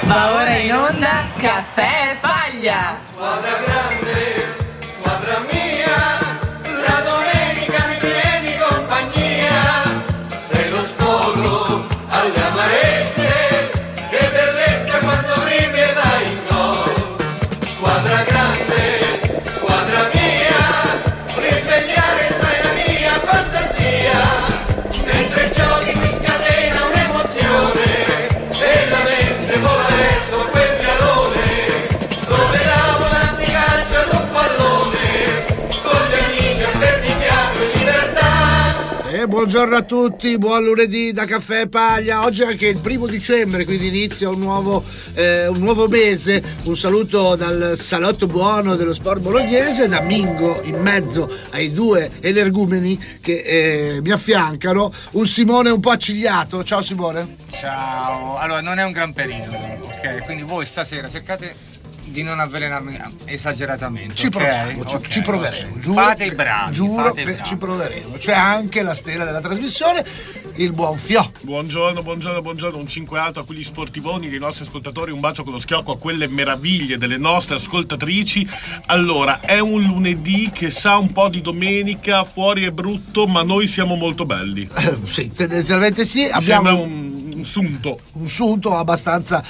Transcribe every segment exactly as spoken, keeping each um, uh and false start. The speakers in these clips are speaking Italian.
Va ora in onda Caffè e Paglia. Squadra grande, squadra mia, la domenica mi tieni compagnia. Sei lo sfogo alle amarezze, che bellezza quando rimi e vai in gol. Squadra grande, squadra mia, risvegliare sai la mia fantasia. Mentre giochi si scatena un'emozione e la mente vola verso quel piallone dove la volante calcia ad un pallone con gli amici a perdichiato in libertà. E buongiorno a tutti, buon lunedì da Caffè e Paglia. Oggi è anche il primo dicembre, quindi inizia un nuovo, eh, un nuovo mese. Un saluto dal salotto buono dello sport bolognese, da Mingo in mezzo ai due energumeni che eh, mi affiancano, un Simone un po' accigliato. Ciao Simone. Ciao, allora non è un gran periodo, ok? Quindi voi stasera cercate di non avvelenarmi esageratamente. Ci okay? proveremo, ci, Okay, ci proveremo. okay. Giuro, Fate i bravi, giuro fate i che bravi. ci proveremo. C'è anche la stella della trasmissione, il buon Fio. Buongiorno, buongiorno, buongiorno, un cinque alto a quegli sportivoni dei nostri ascoltatori, un bacio con lo schiocco a quelle meraviglie delle nostre ascoltatrici. Allora, è un lunedì che sa un po' di domenica, fuori è brutto, ma noi siamo molto belli. Eh, sì, tendenzialmente sì. Mi Abbiamo sembra un, un sunto. un sunto abbastanza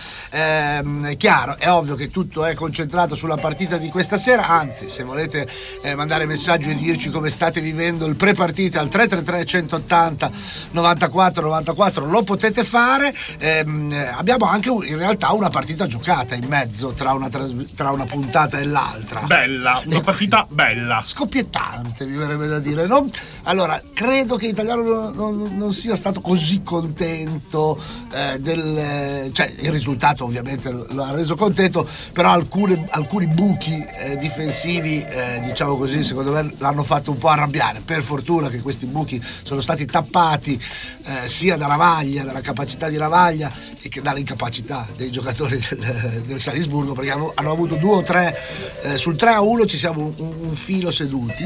ehm, chiaro. È ovvio che tutto è concentrato sulla partita di questa sera, anzi, se volete eh, mandare messaggi e dirci come state vivendo il pre-partita al tre tre tre centottanta novantaquattro novantaquattro lo potete fare. Ehm, abbiamo anche in realtà una partita giocata in mezzo tra una, tras- tra una puntata e l'altra. Bella, una partita bella. Scoppiettante, mi verrebbe da dire, no? Allora, credo che Italiano non, non, non sia stato così contento eh, del... cioè, il risultato ovviamente lo ha reso contento, però alcune, alcuni buchi eh, difensivi, eh, diciamo così, secondo me l'hanno fatto un po' arrabbiare. Per fortuna che questi buchi sono stati tappati eh, sia da Ravaglia, dalla capacità di Ravaglia, e che dall'incapacità dei giocatori del, del Salisburgo, perché hanno, hanno avuto due o tre, eh, sul tre a uno ci siamo un, un filo seduti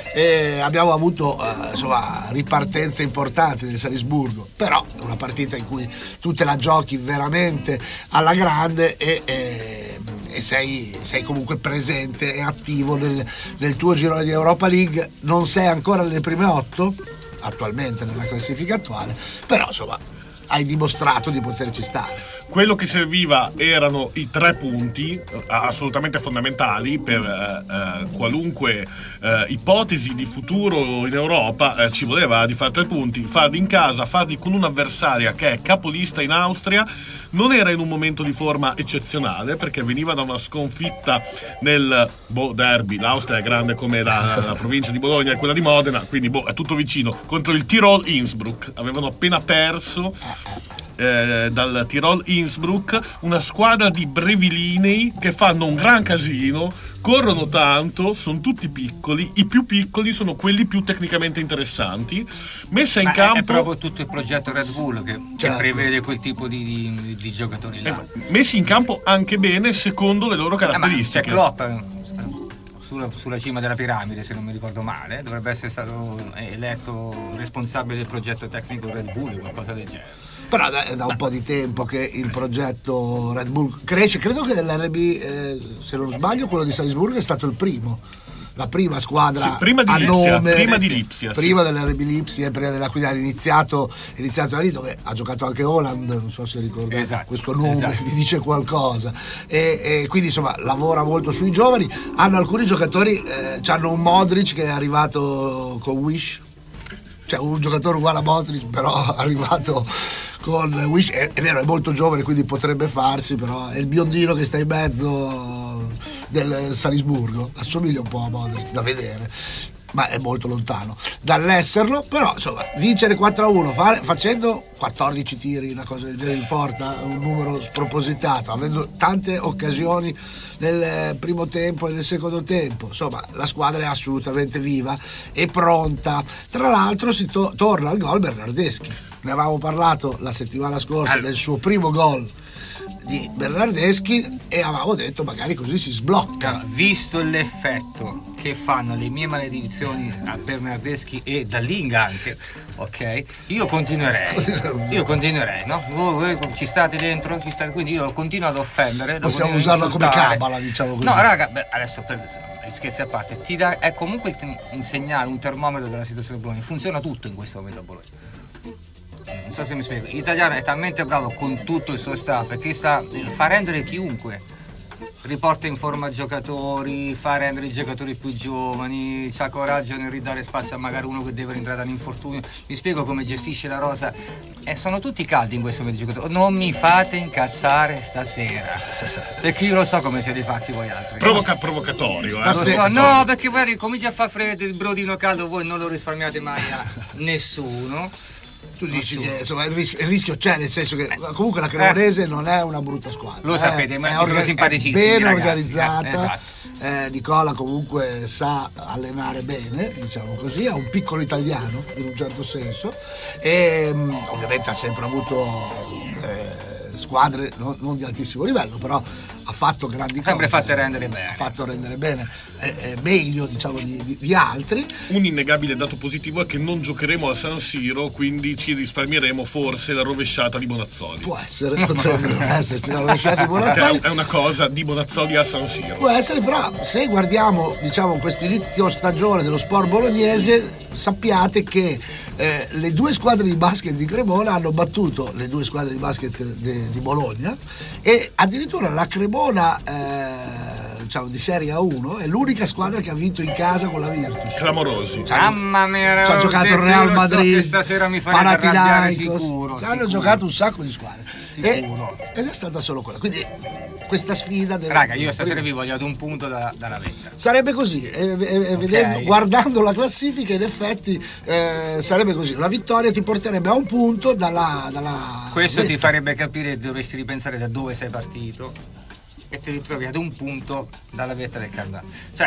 e abbiamo avuto eh, insomma ripartenze importanti del Salisburgo, però è una partita in cui tu te la giochi veramente alla grande e, e, e sei, sei comunque presente e attivo nel, nel tuo girone di Europa League. Non sei ancora nelle prime otto attualmente nella classifica attuale, però insomma hai dimostrato di poterci stare. Quello che serviva erano i tre punti, assolutamente fondamentali per eh, eh, qualunque eh, ipotesi di futuro in Europa. Eh, ci voleva di fare tre punti, farli in casa, farli con un'avversaria che è capolista in Austria. Non era in un momento di forma eccezionale perché veniva da una sconfitta nel boh, derby. L'Austria è grande come la, la provincia di Bologna e quella di Modena, quindi boh, è tutto vicino, contro il Tirol Innsbruck. Avevano appena perso eh, dal Tirol Innsbruck, una squadra di brevilinei che fanno un gran casino, corrono tanto, sono tutti piccoli, i più piccoli sono quelli più tecnicamente interessanti. Messa in Ma campo è proprio tutto il progetto Red Bull che, Certo. che prevede quel tipo di, di, di giocatori là. eh, messi in campo anche bene secondo le loro Eh, ma c'è caratteristiche. Klopp eh, sulla, sulla cima della piramide, se non mi ricordo male, dovrebbe essere stato eletto responsabile del progetto tecnico Red Bull, qualcosa del genere. Però da, è da un po' di tempo che il progetto Red Bull cresce. Credo che l'R B, eh, se non sbaglio, quello di Salisburgo è stato il primo, la prima squadra Sì, prima di a Lipsia, nome, prima di Lipsia, sì. prima dell'R B Lipsia, prima della quindi ha iniziato, iniziato da lì, dove ha giocato anche Holland, non so se ricordate Esatto, questo nome, esatto. vi dice qualcosa, e, e quindi insomma lavora molto sui giovani. Hanno alcuni giocatori, eh, hanno un Modric che è arrivato con Wish, cioè un giocatore uguale a Modric però arrivato con Wish, è, è vero, è molto giovane quindi potrebbe farsi, però è il biondino che sta in mezzo del Salisburgo, assomiglia un po' a Modric da vedere, ma è molto lontano dall'esserlo. Però insomma vincere quattro a uno fare, facendo quattordici tiri, una cosa del genere in porta, un numero spropositato, avendo tante occasioni nel primo tempo e nel secondo tempo, insomma la squadra è assolutamente viva e pronta. Tra l'altro si to- torna al gol Bernardeschi, ne avevamo parlato la settimana scorsa, allora. del suo primo gol di Bernardeschi e avevamo detto magari così si sblocca. Visto l'effetto che fanno le mie maledizioni a Bernardeschi e Dallinga anche, ok? Io continuerei, io continuerei, no? Voi, voi ci state dentro, ci state, quindi io continuo ad offendere. Possiamo usarlo come cabala, diciamo così. No, raga, beh, adesso per scherzi a parte, ti dà, è comunque un segnale, un termometro della situazione di Bologna. Funziona tutto in questo momento a Bologna. Non so se mi spiego. L'italiano è talmente bravo con tutto il suo staff che sta, fa rendere chiunque. Riporta in forma giocatori, fa rendere i giocatori più giovani, c'ha coraggio nel ridare spazio a magari uno che deve rientrare da un infortunio. Mi spiego come gestisce la rosa. E sono tutti caldi in questo momento i giocatori. Non mi fate incazzare stasera, perché io lo so come siete fatti voi altri. Provoca provocatorio, eh. Lo so, no, perché voi comincia a far freddo, il brodino caldo voi non lo risparmiate mai a nessuno. Tu dici che insomma, il, rischio, il rischio c'è, nel senso che comunque la Cremonese eh. non è una brutta squadra. Lo eh, sapete, ma è, orga- orga- è ben ragazzi, organizzata. Eh, esatto. eh, Nicola comunque sa allenare bene, diciamo così, è un piccolo italiano in un certo senso e um, ovviamente ha sempre avuto eh, squadre non, non di altissimo livello, però ha fatto grandi cose, sempre fatte rendere bene, ha fatto rendere bene eh, eh, meglio diciamo di, di, di altri. Un innegabile dato positivo è che non giocheremo a San Siro, quindi ci risparmieremo forse la rovesciata di Bonazzoli. Può essere, potrebbe non esserci la rovesciata di Bonazzoli, è una cosa di Bonazzoli a San Siro. Può essere, però se guardiamo diciamo questo inizio stagione dello sport bolognese, sappiate che eh, le due squadre di basket di Cremona hanno battuto le due squadre di basket de, di Bologna e addirittura la Cremona eh, diciamo di Serie A uno è l'unica squadra che ha vinto in casa con la Virtus. Clamorosi. Mamma mia, ci ha giocato il Real Madrid, so stasera mi farete arrabbiare sicuro, ci hanno sicuro. giocato un sacco di squadre e, ed è stata solo quella, quindi questa sfida deve... Raga, io stasera vi voglio ad un punto da, dalla vetta. Sarebbe così, e, e, e vedendo, Okay. guardando la classifica in effetti eh, sarebbe così, la vittoria ti porterebbe a un punto dalla, dalla Questo vetta. ti farebbe capire che dovresti ripensare da dove sei partito e ti ritrovi ad un punto dalla vetta del Cardano. Cioè,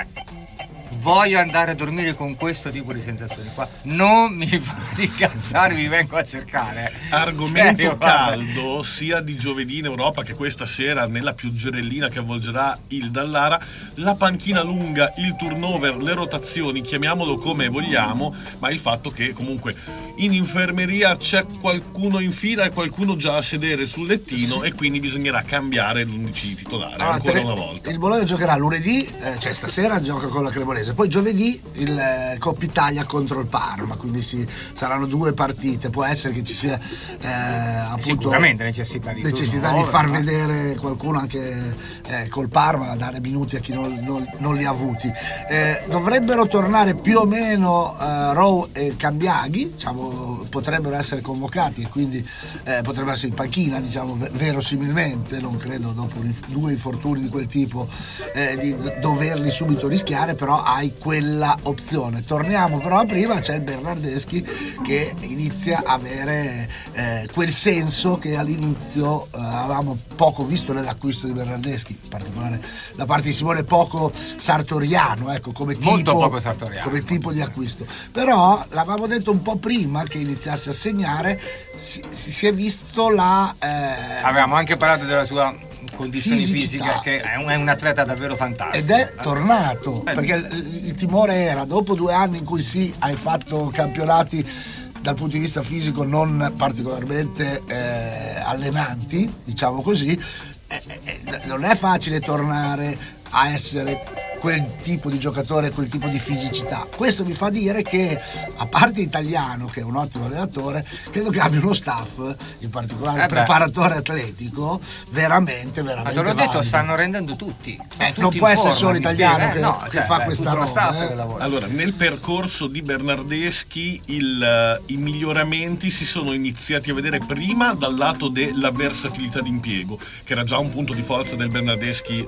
voglio andare a dormire con questo tipo di sensazioni qua, non mi fate incazzare, vi vengo a cercare. Argomento Serio, caldo sia di giovedì in Europa che questa sera nella pioggerellina che avvolgerà il Dallara, la panchina lunga, il turnover, le rotazioni, chiamiamolo come vogliamo, ma il fatto che comunque in infermeria c'è qualcuno in fila e qualcuno già a sedere sul lettino, sì. E quindi bisognerà cambiare l'undici titolare allora, ancora tre, una volta. Il Bologna giocherà lunedì, eh, cioè stasera gioca con la Cremonese, poi giovedì il eh, Coppa Italia contro il Parma, quindi si, saranno due partite, può essere che ci sia eh, appunto sicuramente necessità di, necessità turno, di far no? vedere qualcuno anche eh, col Parma, dare minuti a chi non, non, non li ha avuti. Eh, dovrebbero tornare più o meno eh, Rowe e Cambiaghi, diciamo, potrebbero essere convocati e quindi eh, potrebbero essere in panchina, diciamo, v- verosimilmente, non credo dopo due infortuni di quel tipo eh, di doverli subito rischiare, però hai quella opzione. Torniamo però a prima, c'è il Bernardeschi che inizia a avere eh, quel senso che all'inizio eh, avevamo poco visto nell'acquisto di Bernardeschi, in particolare da parte di Simone, poco sartoriano, ecco, come Molto tipo, poco sartoriano. come tipo di acquisto. Però l'avevamo detto un po' prima che iniziasse a segnare, si, si è visto la eh, avevamo anche parlato della sua condizioni fisicità. fisiche, che è un, è un atleta davvero fantastico ed è tornato, eh. perché il, il timore era, dopo due anni in cui sì, hai fatto campionati dal punto di vista fisico non particolarmente eh, allenanti, diciamo così, eh, eh, non è facile tornare a essere quel tipo di giocatore, quel tipo di fisicità. Questo mi fa dire che, a parte Italiano, che è un ottimo allenatore, credo che abbia uno staff, in particolare eh il preparatore atletico, veramente, veramente ma te l'ho detto, valido. stanno rendendo tutti, Eh, tutti non in può essere forma, solo mi Italiano spiego, che, eh, no, che cioè, fa beh, questa tutto lo roba. staff eh. che lavora. Allora, nel percorso di Bernardeschi il, uh, i miglioramenti si sono iniziati a vedere prima dal lato della versatilità d'impiego, che era già un punto di forza del Bernardeschi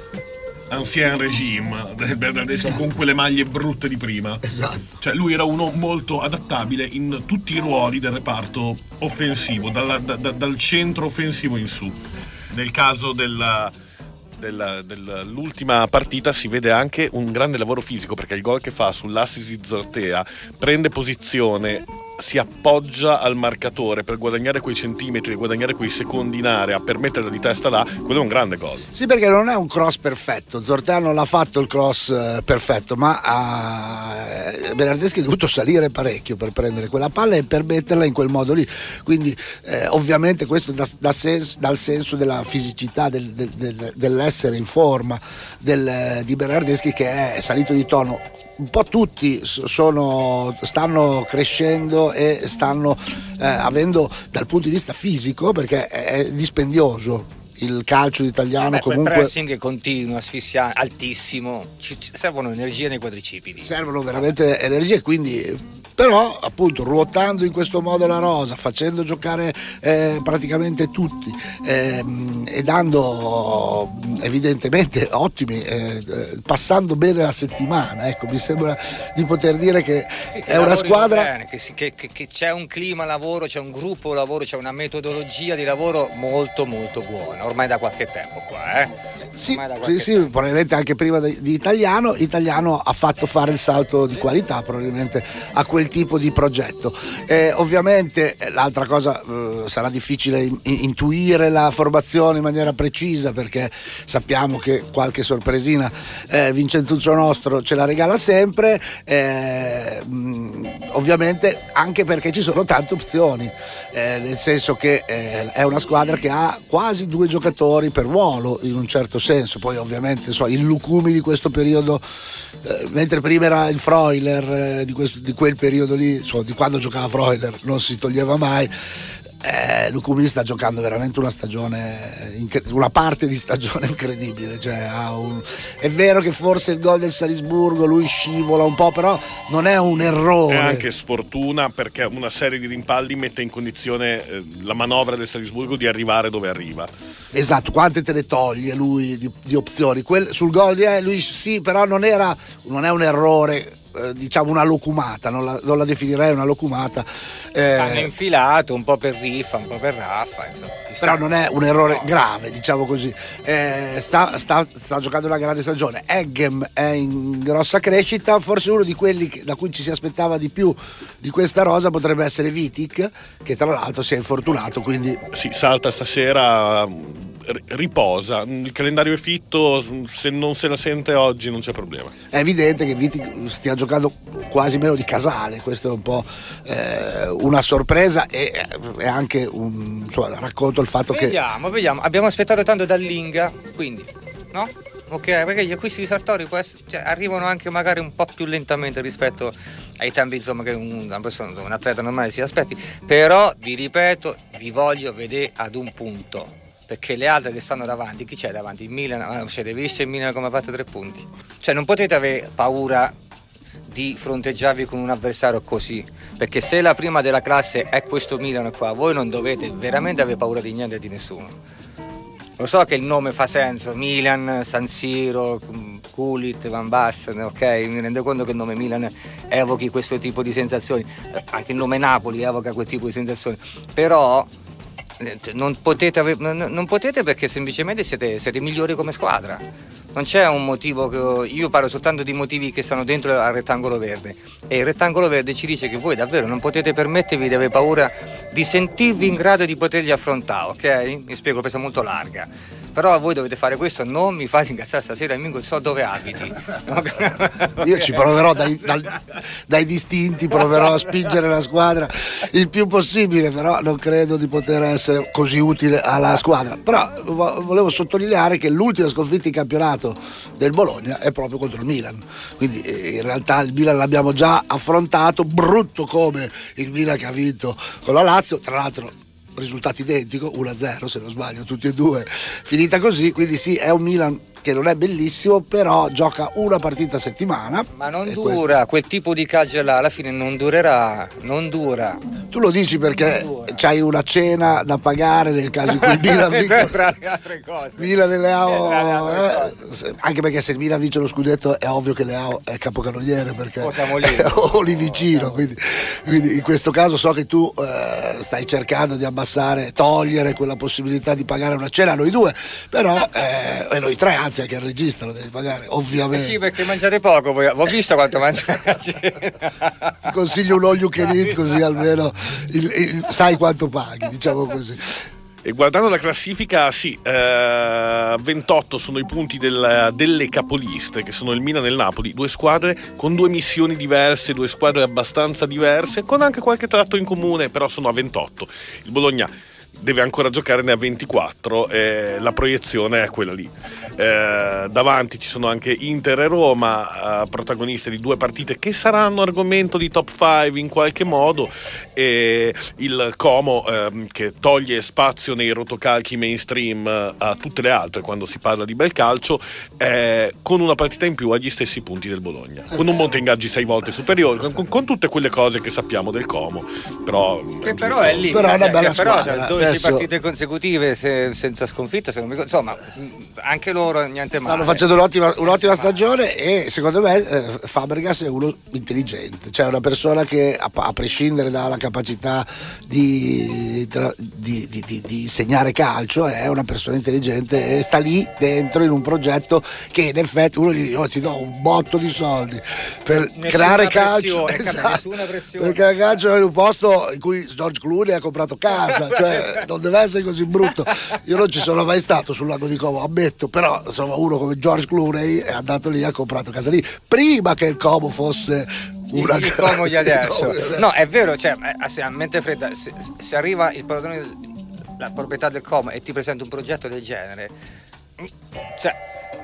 ancien regime, del Bernardeschi, esatto, con quelle maglie brutte di prima. Esatto. Cioè lui era uno molto adattabile in tutti i ruoli del reparto offensivo, dalla, da, da, dal centro offensivo in su. Nel caso della Della, dell'ultima partita si vede anche un grande lavoro fisico, perché il gol che fa sull'assist di Zortea prende posizione si appoggia al marcatore per guadagnare quei centimetri, guadagnare quei secondi in area, per metterla di testa là, quello è un grande cosa. Sì, perché non è un cross perfetto, Zortea non l'ha fatto il cross eh, perfetto, ma eh, Bernardeschi è dovuto salire parecchio per prendere quella palla e per metterla in quel modo lì, quindi eh, ovviamente questo dà, dà sens- dal senso della fisicità, del, del, del, dell'essere in forma del, di Bernardeschi, che è salito di tono. Un po' tutti sono, stanno crescendo e stanno eh, avendo dal punto di vista fisico, perché è dispendioso il calcio italiano. Beh, comunque il pressing continuo, asfissiante, altissimo, ci servono energie nei quadricipiti, servono veramente energie, quindi però appunto ruotando in questo modo la rosa, facendo giocare eh, praticamente tutti eh, e dando evidentemente ottimi, eh, passando bene la settimana, ecco, mi sembra di poter dire che sì, è una squadra bene, che, si, che, che, che c'è un clima lavoro, c'è un gruppo lavoro, c'è una metodologia di lavoro molto molto buona ormai da qualche tempo qua, eh? Sì, sì, sì, probabilmente anche prima di, di Italiano. Italiano ha fatto fare il salto di qualità probabilmente a quel tipo di progetto. Eh, ovviamente l'altra cosa eh, sarà difficile in, intuire la formazione in maniera precisa, perché sappiamo che qualche sorpresina eh, Vincenzuccio nostro ce la regala sempre, eh, mh, ovviamente anche perché ci sono tante opzioni, eh, nel senso che eh, è una squadra che ha quasi due giocatori per ruolo in un certo senso. Poi ovviamente so, il Lucumi di questo periodo, eh, mentre prima era il Freuler eh, di, questo, di quel periodo lì, so, di quando giocava Freuler non si toglieva mai. Eh, Lucumi sta giocando veramente una stagione, una parte di stagione incredibile, cioè, ha un... è vero che forse il gol del Salisburgo lui scivola un po', però non è un errore, è anche sfortuna, perché una serie di rimpalli mette in condizione eh, la manovra del Salisburgo di arrivare dove arriva. Esatto, quante te ne toglie lui di, di opzioni. Quel, sul gol di eh, lui sì, però non era, non è un errore, eh, diciamo una locumata, non la, non la definirei una locumata. Eh, hanno infilato un po' per riffa, un po' per raffa, insomma, però non è un errore grave, diciamo così. Eh, sta, sta, sta giocando una grande stagione. Eggem è in grossa crescita, forse uno di quelli che, da cui ci si aspettava di più di questa rosa potrebbe essere Vitic, che tra l'altro si è infortunato, quindi sì, salta stasera, riposa, il calendario è fitto, se non se la sente oggi non c'è problema. È evidente che Vitic stia giocando quasi meno di Casale, questo è un po' eh, una sorpresa, e è anche un insomma, racconto il fatto vediamo, che vediamo vediamo abbiamo aspettato tanto dall'Inga, quindi no? Ok, perché gli acquisti di Sartori può essere, cioè, arrivano anche magari un po' più lentamente rispetto ai tempi, insomma, che un, una persona, un atleta normale si aspetti, però vi ripeto, vi voglio vedere ad un punto, perché le altre che stanno davanti, chi c'è davanti? Il Milan, ma cioè, avete visto il Milan come ha fatto tre punti? Cioè non potete avere paura di fronteggiarvi con un avversario così, perché se la prima della classe è questo Milan qua, voi non dovete veramente avere paura di niente e di nessuno. Lo so che il nome fa senso, Milan, San Siro, Gullit, Van Basten, ok, mi rendo conto che il nome Milan evochi questo tipo di sensazioni, anche il nome Napoli evoca quel tipo di sensazioni, però non potete, ave- non potete perché semplicemente siete, siete migliori come squadra. Non c'è un motivo, che io parlo soltanto di motivi che stanno dentro al rettangolo verde, e il rettangolo verde ci dice che voi davvero non potete permettervi di avere paura di sentirvi in grado di poterli affrontare, ok? Mi spiego, questa è molto larga. Però voi dovete fare questo, non mi fate incazzare stasera, amico, so dove abiti. Io ci proverò dai, dal, dai distinti, proverò a spingere la squadra il più possibile, però non credo di poter essere così utile alla squadra. Però volevo sottolineare che l'ultima sconfitta in campionato del Bologna è proprio contro il Milan, quindi in realtà il Milan l'abbiamo già affrontato, brutto come il Milan che ha vinto con la Lazio, tra l'altro risultato identico, uno a zero se non sbaglio, tutti e due, finita così, quindi sì, è un Milan che non è bellissimo, però gioca una partita a settimana. Ma non dura, questo. Quel tipo di calcio là alla fine non durerà, non dura. Tu lo dici perché c'hai una cena da pagare nel caso in cui il Milan vince. Tra le altre cose. Milan e Leao, eh, anche perché se il Milan vince lo scudetto è ovvio che Leao è capocannoniere, perché o siamo lì, o lì vicino, quindi, quindi in questo caso so che tu eh, stai cercando di abbassare, togliere quella possibilità di pagare una cena a noi due, però eh, e noi tre, anzi grazie anche al regista, lo devi pagare, ovviamente. Sì, perché mangiate poco, voi. Ho visto quanto mangiate. Ti consiglio un all you can eat, così almeno il, il, sai quanto paghi, diciamo così. E guardando la classifica, sì, eh, ventotto sono i punti del, delle capoliste, che sono il Milan e il Napoli, due squadre con due missioni diverse, due squadre abbastanza diverse, con anche qualche tratto in comune, però sono a ventotto. Il Bologna deve ancora giocare, ne ha ventiquattro, e la proiezione è quella lì. Eh, davanti ci sono anche Inter e Roma, eh, protagoniste di due partite che saranno argomento di top cinque in qualche modo, e il Como eh, che toglie spazio nei rotocalchi mainstream eh, a tutte le altre quando si parla di bel calcio, eh, con una partita in più agli stessi punti del Bologna, con un monte ingaggi sei volte superiore, con, con tutte quelle cose che sappiamo del Como, però che però è lì, però è una bella che però squadra. dodici Adesso... partite consecutive se, senza sconfitta, se non mi... insomma anche loro niente male. Stanno facendo un'ottima, un'ottima stagione, e secondo me eh, Fabregas è uno intelligente, cioè una persona che a, a prescindere dalla capacità di, di, di, di, di insegnare calcio, è una persona intelligente e sta lì dentro in un progetto che in effetti uno gli dice oh, ti do un botto di soldi per nessuna creare calcio, esatto, nessuna per creare calcio in un posto in cui George Clooney ha comprato casa, cioè non deve essere così brutto. Io non ci sono mai stato sul lago di Como, ammetto, però insomma uno come George Clooney è andato lì, ha comprato casa lì prima che il Como fosse una il Como di adesso. No, è vero, cioè a mente fredda, se, se arriva il padrone, la proprietà del Como e ti presenta un progetto del genere, cioè,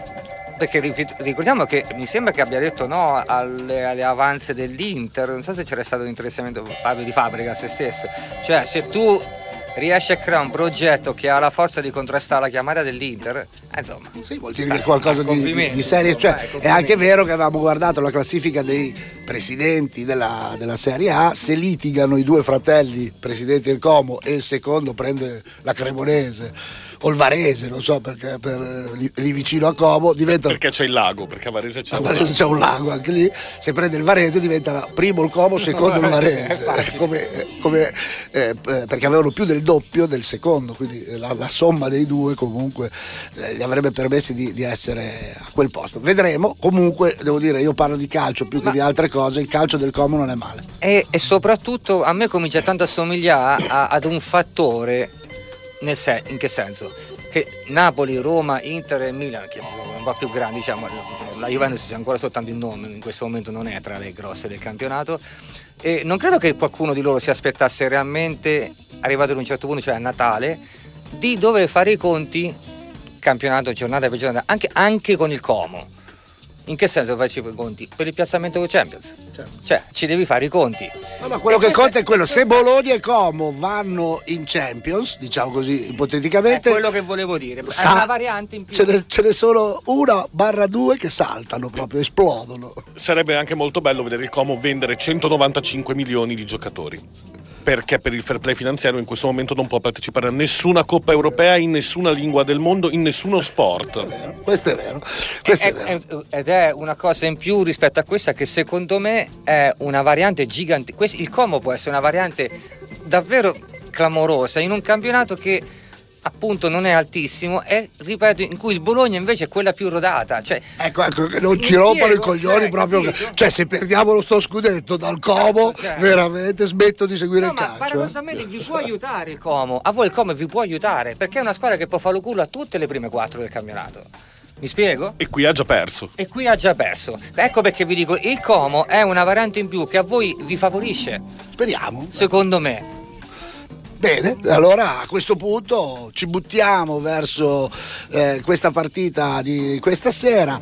perché ricordiamo che mi sembra che abbia detto no alle, alle avanze dell'Inter, non so se c'era stato un interessamento, parlo di Fabregas stesso, cioè se tu riesci a creare un progetto che ha la forza di contrastare la chiamata dell'Inter, eh, insomma, sì, vuol dire che è qualcosa di, di, di serie, cioè è anche vero che avevamo guardato la classifica dei presidenti della, della Serie A, se litigano i due fratelli presidenti del Como e il secondo prende la Cremonese o il Varese, non so perché, per, lì, lì vicino a Como diventa, perché c'è il lago, perché a Varese c'è, a un, Varese lago. c'è un lago anche lì, se prende il Varese diventa primo il Como, secondo il Varese, come, come, eh, perché avevano più del doppio del secondo, quindi la, la somma dei due comunque eh, gli avrebbe permesso di, di essere a quel posto. Vedremo, comunque devo dire, io parlo di calcio più Ma... che di altre cose, il calcio del Como non è male. E, e soprattutto a me comincia tanto a somigliare a, ad un fattore. Nel se- in che senso? Che Napoli, Roma, Inter e Milan, che è un po' più grandi, diciamo, la Juventus c'è ancora soltanto il nome, in questo momento non è tra le grosse del campionato, e non credo che qualcuno di loro si aspettasse realmente, arrivato ad un certo punto, cioè a Natale, di dover fare i conti campionato, giornata per giornata, anche, anche con il Como. In che senso facci i conti? Per il piazzamento con Champions, certo. Cioè ci devi fare i conti. No, ma quello e che conta è quello, se Bologna e Como vanno in Champions, diciamo così ipoteticamente, è quello che volevo dire, sa- è una variante in più. Ce ne, ce ne sono una barra due che saltano proprio, esplodono. Sarebbe anche molto bello vedere il Como vendere centonovantacinque milioni di giocatori, perché per il fair play finanziario in questo momento non può partecipare a nessuna Coppa Europea, in nessuna lingua del mondo, in nessuno sport. Questo è vero, questo è, è, è vero. Ed è una cosa in più rispetto a questa che secondo me è una variante gigante. Il Como può essere una variante davvero clamorosa in un campionato che appunto non è altissimo, e ripeto, in cui il Bologna invece è quella più rodata, cioè ecco, ecco che non ci rompano i coglioni, eh, proprio che, cioè se perdiamo lo sto scudetto dal Como, ecco, cioè, veramente smetto di seguire no, il ma calcio. paradossalmente eh. vi può aiutare il Como, a voi il Como vi può aiutare perché è una squadra che può fare lo culo a tutte le prime quattro del campionato. Mi spiego? E qui ha già perso. E qui ha già perso. Ecco perché vi dico, il Como è una variante in più che a voi vi favorisce. Speriamo. Secondo me. Bene, allora a questo punto ci buttiamo verso eh, questa partita di questa sera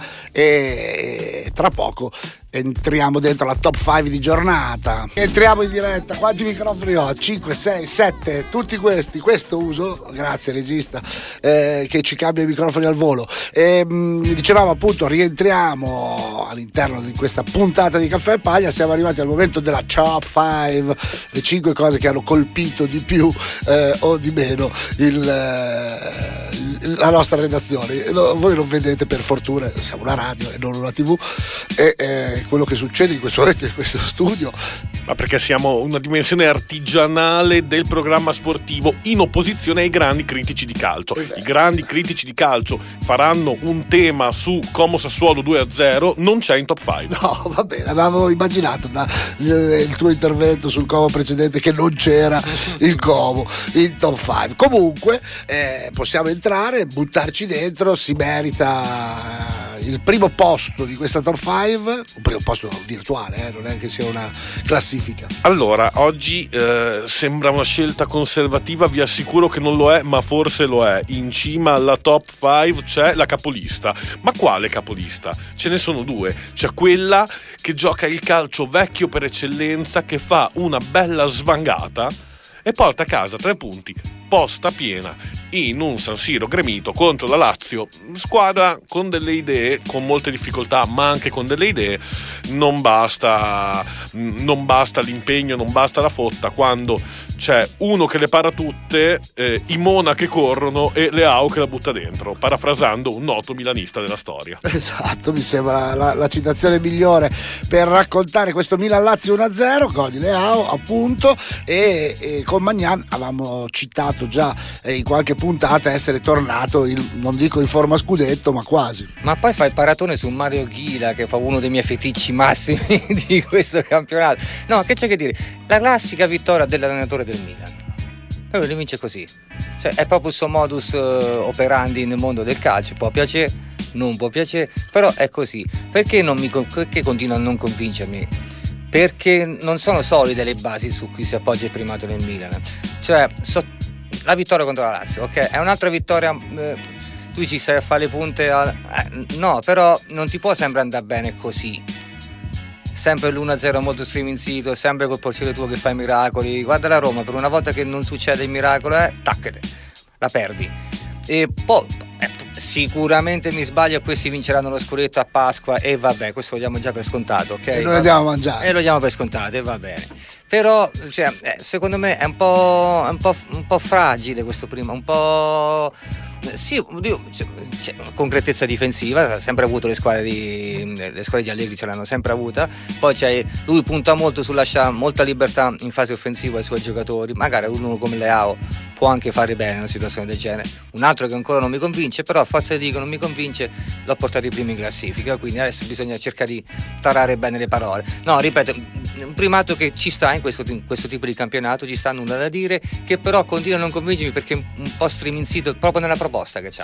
e, e tra poco entriamo dentro la top cinque di giornata. Entriamo in diretta. Quanti microfoni ho? cinque, sei, sette, tutti questi. Questo uso, grazie regista, eh, che ci cambia i microfoni al volo. E, mh, dicevamo appunto, rientriamo all'interno di questa puntata di Caffè e Paglia. Siamo arrivati al momento della top cinque, le cinque cose che hanno colpito di più eh, o di meno il, eh, la nostra redazione. Voi non vedete, per fortuna, siamo una radio e non una tivù, e eh, quello che succede in questo momento in questo studio Ma perché siamo una dimensione artigianale del programma sportivo in opposizione ai grandi critici di calcio. I grandi critici di calcio faranno un tema su Como Sassuolo due a zero, non c'è in top cinque. No, va bene, avevamo immaginato da, il, il tuo intervento sul Como precedente che non c'era il Como in top cinque. Comunque eh, possiamo entrare, buttarci dentro, si merita il primo posto di questa top cinque, un primo posto virtuale, eh, non è che sia una classifica. Allora, oggi eh, sembra una scelta conservativa, vi assicuro che non lo è, ma forse lo è. In cima alla top cinque c'è la capolista. Ma quale capolista? Ce ne sono due. C'è quella che gioca il calcio vecchio per eccellenza, che fa una bella svangata e porta a casa tre punti, posta piena, in un San Siro gremito contro la Lazio, squadra con delle idee, con molte difficoltà, ma anche con delle idee. Non basta, non basta l'impegno, non basta la fotta quando c'è uno che le para tutte, eh, i Mona che corrono e Leao che la butta dentro, parafrasando un noto milanista della storia. Esatto, mi sembra la, la citazione migliore per raccontare questo Milan-Lazio uno a zero, gol di Leao appunto, e, e con Maignan avevamo citato già eh, in qualche puntata essere tornato, il, non dico in forma scudetto, ma quasi. Ma poi fa il paratone su Mario Ghila, che fa uno dei miei feticci massimi di questo campionato. No, che c'è che dire, la classica vittoria dell'allenatore del Milan, proprio li vince così, cioè è proprio il suo modus uh, operandi nel mondo del calcio. Può piacere, non può piacere, però è così. Perché non mi perché continua a non convincermi? Perché non sono solide le basi su cui si appoggia il primato del Milan. Cioè so, la vittoria contro la Lazio, ok, è un'altra vittoria, eh, tu ci stai a fare le punte a, eh, no, però non ti può sempre andare bene così, sempre l'uno a zero molto striminzito, sempre col portiere tuo che fa i miracoli. Guarda la Roma, per una volta che non succede il miracolo, eh, tacchete, la perdi. E poi eh, sicuramente mi sbaglio, questi vinceranno lo scudetto a Pasqua e vabbè, questo lo diamo già per scontato, ok? E lo andiamo a mangiare. E lo diamo per scontato e va bene. Però cioè, eh, secondo me è un po', è un po', un po' fragile questo primo, un po'. Sì, oddio, c'è, c'è concretezza difensiva, ha sempre avuto le squadre di le squadre di Allegri, ce l'hanno sempre avuta. Poi c'è, lui punta molto su lasciare molta libertà in fase offensiva ai suoi giocatori. Magari uno come Leao può anche fare bene in una situazione del genere. Un altro che ancora non mi convince, però a forza di dico non mi convince, l'ho portato i primi in classifica, quindi adesso bisogna cercare di tarare bene le parole. No, ripeto, un primato che ci sta in questo, in questo tipo di campionato, ci sta nulla da dire, che però continua a non convincermi perché è un po' striminzito proprio nella proposta che c'ha.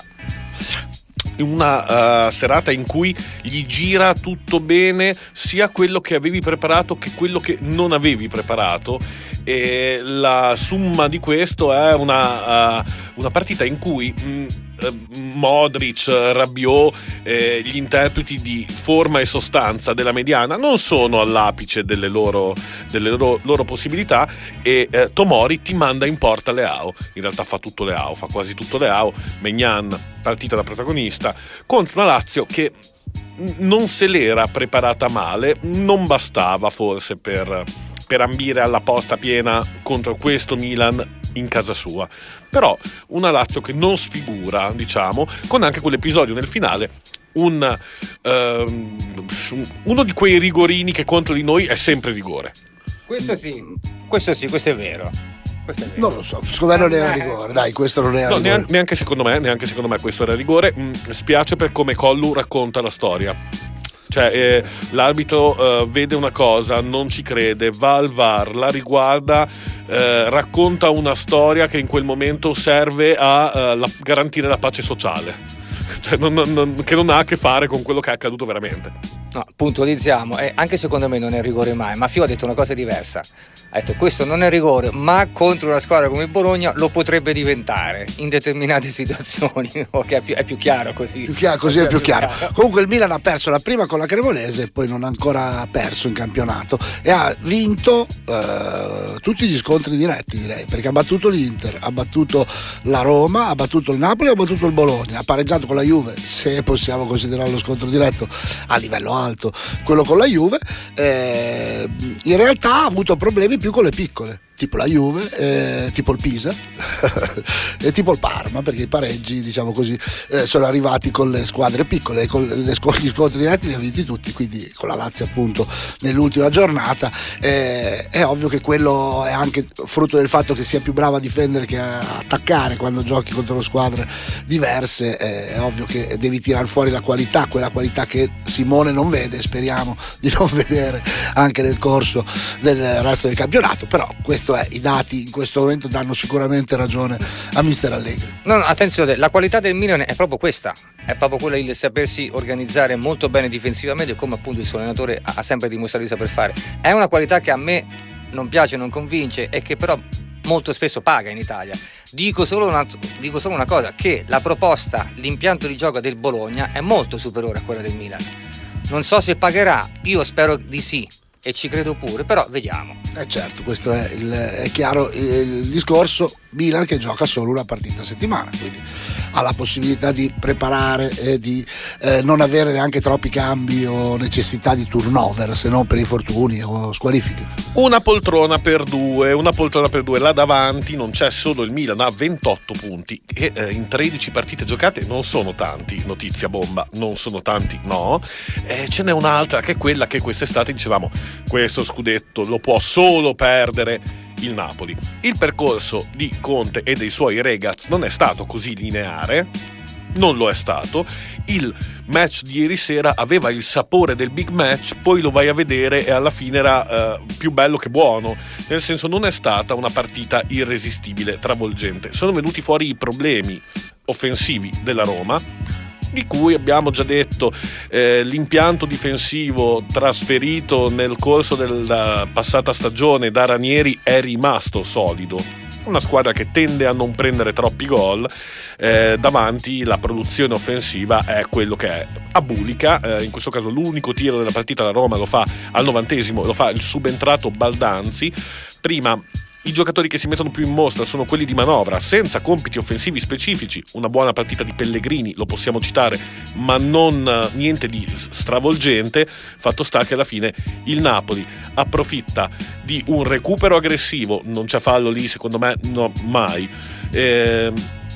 Una uh, serata in cui gli gira tutto bene, sia quello che avevi preparato che quello che non avevi preparato, e la summa di questo è una, uh, una partita in cui mh, Modric, Rabiot, eh, gli interpreti di forma e sostanza della mediana non sono all'apice delle loro, delle loro, loro possibilità, e eh, Tomori ti manda in porta Leao. In realtà fa tutto Leao, fa quasi tutto Leao. Maignan, partita da protagonista contro una Lazio che non se l'era preparata male, non bastava forse per, per ambire alla posta piena contro questo Milan in casa sua. Però una Lazio che non sfigura, diciamo, con anche quell'episodio nel finale, un, um, uno di quei rigorini che contro di noi è sempre rigore. Questo sì, questo sì, questo è vero. Questo è vero. Non lo so, secondo me non era rigore, dai, questo non era no, rigore. Neanche, neanche secondo me, neanche secondo me questo era rigore. Mm, spiace per come Collu racconta la storia. Cioè eh, l'arbitro eh, vede una cosa, non ci crede, va al V A R, la riguarda, eh, racconta una storia che in quel momento serve a eh, la, garantire la pace sociale, cioè, non, non, che non ha a che fare con quello che è accaduto veramente. No, puntualizziamo, e anche secondo me non è rigore mai, ma Fio ha detto una cosa diversa. Ha detto questo non è rigore, ma contro una squadra come il Bologna lo potrebbe diventare in determinate situazioni. Ok, è più, è più chiaro così. Più chiaro, così è più chiaro. Comunque il Milan ha perso la prima con la Cremonese, poi non ha ancora perso in campionato e ha vinto eh, tutti gli scontri diretti, direi, perché ha battuto l'Inter, ha battuto la Roma, ha battuto il Napoli, ha battuto il Bologna, ha pareggiato con la Juve, se possiamo considerare lo scontro diretto a livello alto quello con la Juve. Eh, in realtà ha avuto problemi più con le piccole, tipo la Juve, eh, tipo il Pisa e tipo il Parma, perché i pareggi, diciamo così, eh, sono arrivati con le squadre piccole, con le scu- gli scontri diretti li ha vinti tutti, quindi con la Lazio appunto nell'ultima giornata. Eh, è ovvio che quello è anche frutto del fatto che sia più bravo a difendere che a attaccare quando giochi contro squadre diverse. Eh, è ovvio che devi tirar fuori la qualità, quella qualità che Simone non vede, speriamo di non vedere anche nel corso del resto del campionato, però questo è, i dati in questo momento danno sicuramente ragione a mister Allegri. No, no, attenzione, la qualità del Milan è proprio questa, è proprio quella di sapersi organizzare molto bene difensivamente, come appunto il suo allenatore ha sempre dimostrato di saper fare. È una qualità che a me non piace, non convince e che però molto spesso paga in Italia. Dico solo una, dico solo una cosa, che la proposta, l'impianto di gioco del Bologna è molto superiore a quella del Milan. Non so se pagherà, io spero di sì e ci credo pure, però vediamo. Eh certo, questo è, il, è chiaro il, il discorso. Milan che gioca solo una partita a settimana, quindi ha la possibilità di preparare e di eh, non avere neanche troppi cambi o necessità di turnover, se non per infortuni o squalifiche. Una poltrona per due, una poltrona per due. Là davanti non c'è solo il Milan, ha ventotto punti e eh, in tredici partite giocate non sono tanti, notizia bomba, non sono tanti, no. Eh, ce n'è un'altra che è quella che quest'estate dicevamo, questo scudetto lo può solo perdere il Napoli. Il percorso di Conte e dei suoi ragazzi non è stato così lineare, non lo è stato. Il match di ieri sera aveva il sapore del big match, poi lo vai a vedere e alla fine era eh, più bello che buono, nel senso non è stata una partita irresistibile, travolgente. Sono venuti fuori i problemi offensivi della Roma, di cui abbiamo già detto, eh, l'impianto difensivo trasferito nel corso della passata stagione da Ranieri è rimasto solido. Una squadra che tende a non prendere troppi gol, eh, davanti la produzione offensiva è quello che è. Abulica, eh, in questo caso l'unico tiro della partita da Roma lo fa al novantesimo, lo fa il subentrato Baldanzi. Prima i giocatori che si mettono più in mostra sono quelli di manovra, senza compiti offensivi specifici. Una buona partita di Pellegrini, lo possiamo citare, ma non niente di stravolgente. Fatto sta che alla fine il Napoli approfitta di un recupero aggressivo, non c'è fallo lì secondo me, no, mai, eh,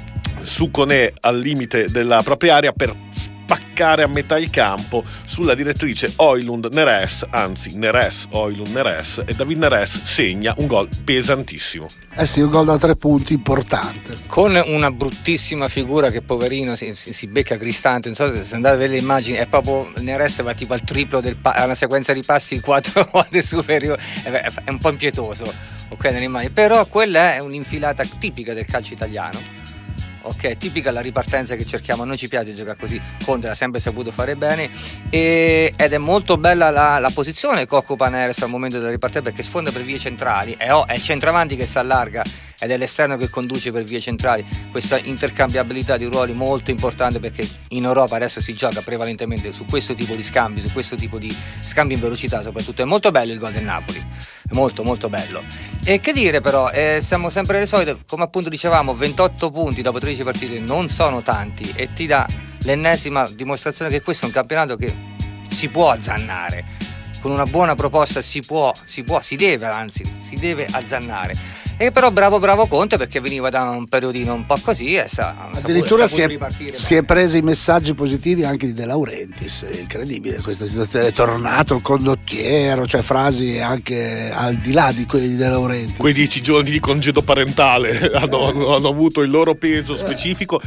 su Koné al limite della propria area per spaccare a metà il campo sulla direttrice Højlund Neres, anzi Neres Højlund Neres, e David Neres segna un gol pesantissimo. Eh sì, un gol da tre punti importante, con una bruttissima figura che poverino si, si, si becca Cristante. Non so se andate a vedere le immagini, è proprio Neres va tipo al triplo del pa- una sequenza di passi in quattro volte superiore, è un po' impietoso, ok, nell'immagine, però quella è un'infilata tipica del calcio italiano. Ok, tipica la ripartenza che cerchiamo, a noi ci piace giocare così. Conte l'ha sempre saputo fare bene e, ed è molto bella la, la posizione che occupa Neres al momento della ripartenza, perché sfonda per vie centrali, è, è il centravanti che si allarga ed è l'esterno che conduce per vie centrali. Questa intercambiabilità di ruoli molto importante, perché in Europa adesso si gioca prevalentemente su questo tipo di scambi, su questo tipo di scambi in velocità soprattutto. È molto bello il gol del Napoli, è molto molto bello. E che dire però, eh, siamo sempre le solite, come appunto dicevamo, ventotto punti dopo tredici partite non sono tanti e ti dà l'ennesima dimostrazione che questo è un campionato che si può azzannare, con una buona proposta si può, si può, si deve, anzi si deve azzannare. E però bravo bravo Conte, perché veniva da un periodino un po' così e sa, addirittura si, è, si è presi i messaggi positivi anche di De Laurentiis. È incredibile questa situazione, è tornato il condottiero, cioè frasi anche al di là di quelli di De Laurentiis. Quei dieci giorni di congedo parentale hanno, hanno avuto il loro peso specifico.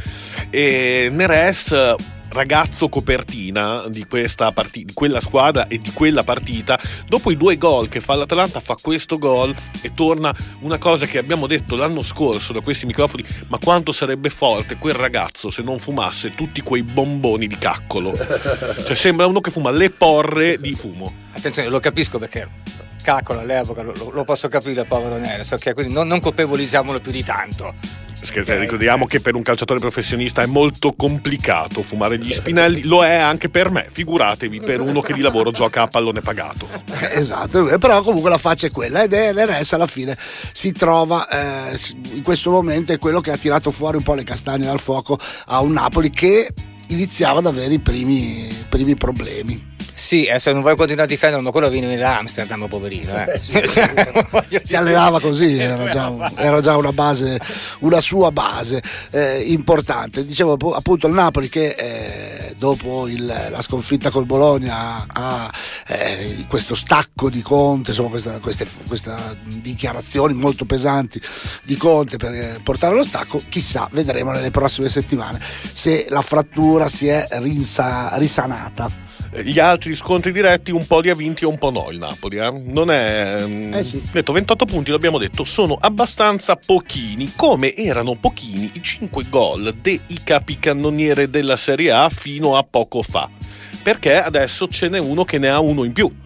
E Neres, ragazzo copertina di questa partita, di quella squadra e di quella partita, dopo i due gol che fa l'Atalanta fa questo gol e torna una cosa che abbiamo detto l'anno scorso da questi microfoni: ma quanto sarebbe forte quel ragazzo se non fumasse tutti quei bomboni di caccolo. Cioè sembra uno che fuma le porre di fumo. Attenzione, lo capisco, perché caccolo all'epoca lo, lo posso capire il povero Neres, ok, quindi non, non colpevolizziamolo più di tanto. Scherzo, ricordiamo che per un calciatore professionista è molto complicato fumare gli spinelli, lo è anche per me, figuratevi per uno che di lavoro gioca a pallone pagato. Esatto, però comunque la faccia è quella, ed è Neres alla fine si trova eh, in questo momento, è quello che ha tirato fuori un po' le castagne dal fuoco a un Napoli che iniziava ad avere i primi, primi problemi. Sì, adesso non voglio continuare a difenderlo, ma quello viene da Amsterdam, poverino. Eh. Eh, sì, sì. Si allenava così, era già, era già una base, una sua base eh, importante. Dicevo appunto il Napoli che eh, dopo il, la sconfitta col Bologna ha eh, questo stacco di Conte, insomma questa, queste, queste dichiarazioni molto pesanti di Conte per portare allo stacco. Chissà, vedremo nelle prossime settimane se la frattura si è rinsa, risanata. Gli altri scontri diretti un po' li ha vinti e un po' no il Napoli, eh? Non è eh sì. detto ventotto punti, l'abbiamo detto, sono abbastanza pochini, come erano pochini i cinque gol dei capicannoniere della Serie A fino a poco fa, perché adesso ce n'è uno che ne ha uno in più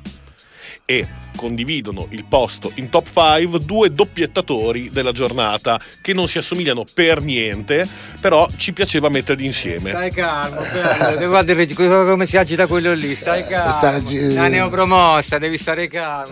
e condividono il posto in top cinque due doppiettatori della giornata che non si assomigliano per niente, però ci piaceva metterli insieme. Stai calmo, bello. Guarda il reg- come si agita quello lì, stai calmo. Sta gi- La neopromossa, devi stare calmo.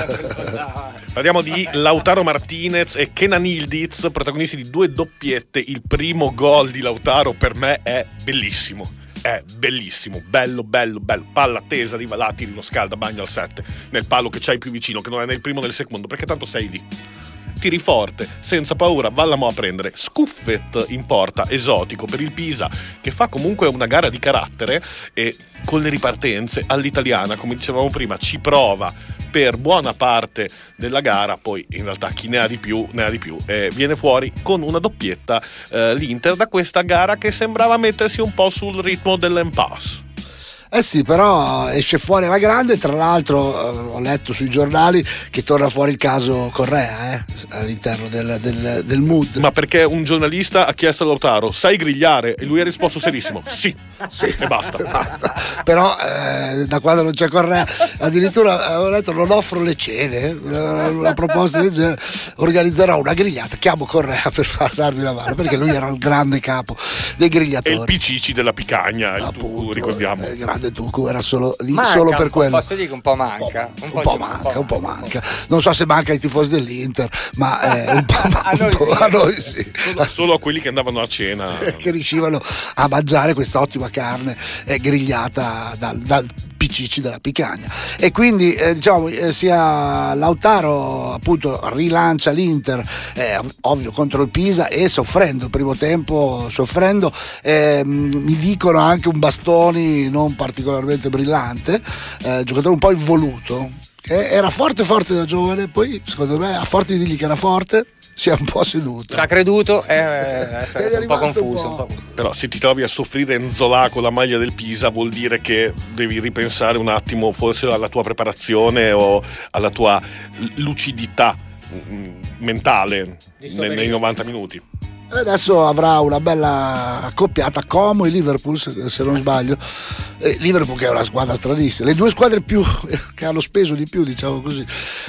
Parliamo di Lautaro Martinez e Kenan Yildiz, protagonisti di due doppiette. Il primo gol di Lautaro per me è bellissimo. È bellissimo, bello, bello, bello. Palla tesa, arriva là, tiri lo scaldabagno al sette nel palo che c'hai più vicino, che non è né il primo né il secondo, perché tanto sei lì. Tiri forte, senza paura, vallamo a prendere. Scuffet in porta, esotico per il Pisa, che fa comunque una gara di carattere e con le ripartenze all'italiana, come dicevamo prima, ci prova per buona parte della gara, poi in realtà chi ne ha di più ne ha di più e viene fuori con una doppietta eh, l'Inter da questa gara che sembrava mettersi un po' sul ritmo dell'impasse. Eh sì, però esce fuori alla grande. Tra l'altro eh, ho letto sui giornali che torna fuori il caso Correa eh, all'interno del, del, del mood. Ma perché un giornalista ha chiesto a Lautaro: sai grigliare? E lui ha risposto serissimo: sì, sì, e basta. Basta. Però eh, da quando non c'è Correa, addirittura avevo letto non offro le cene, una, una proposta del genere, organizzerò una grigliata, chiamo Correa per far darmi la mano, perché lui era il grande capo dei E grigliatori. il P C C della Picagna, il tu, ricordiamo. Il grande Tucu era solo lì Manca, solo per un po', quello. posso dire che un po' manca. Un po', po' ci- manca, un po' manca. Non so se manca ai tifosi dell'Inter, ma eh, un po', A un noi po' sì. a noi sì. Solo, solo a quelli che andavano a cena. Che riuscivano a mangiare questa ottima carne eh, grigliata dal, dal P C C della Picagna. E quindi eh, diciamo eh, sia Lautaro appunto rilancia l'Inter eh, ovvio contro il Pisa e soffrendo il primo tempo, soffrendo eh, mi dicono anche un Bastoni non particolarmente brillante, eh, giocatore un po' involuto, eh, era forte forte da giovane, poi secondo me a forte di dirgli che era forte si è un po' seduto. Ci ha creduto e adesso Ed è è un po' rimasto un confuso. po'. un po'. Però se ti trovi a soffrire in Zola con la maglia del Pisa vuol dire che devi ripensare un attimo forse alla tua preparazione o alla tua lucidità mm, mentale nei, nei novanta minuti. E adesso avrà una bella accoppiata Como e Liverpool, se, se non sbaglio. Eh, Liverpool che è una squadra stranissima, le due squadre più che hanno speso di più, diciamo così,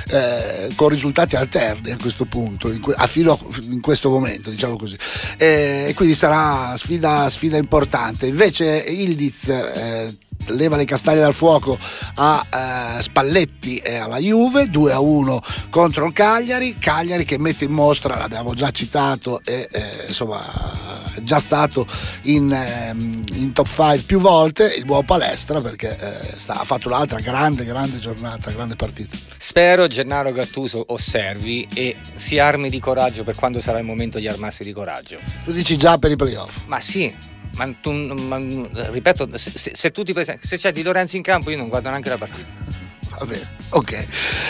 eh, con risultati alterni a questo punto, in que- a fino a, in questo momento, diciamo così. E eh, quindi sarà sfida, sfida importante. Invece Yildiz eh, leva le castaglie dal fuoco a eh, Spalletti e alla Juve, due a uno contro il Cagliari. Cagliari che mette in mostra, l'abbiamo già citato, e eh, insomma è già stato in, ehm, in top cinque più volte, il buon Palestra, perché eh, sta, ha fatto un'altra grande grande giornata, grande partita. Spero Gennaro Gattuso osservi e si armi di coraggio per quando sarà il momento di armarsi di coraggio. Tu dici già per i playoff? Ma sì, ma tu, ma, ripeto, se, se, se tu ti presenti, se c'è Di Lorenzo in campo io non guardo neanche la partita. Va bene, ok.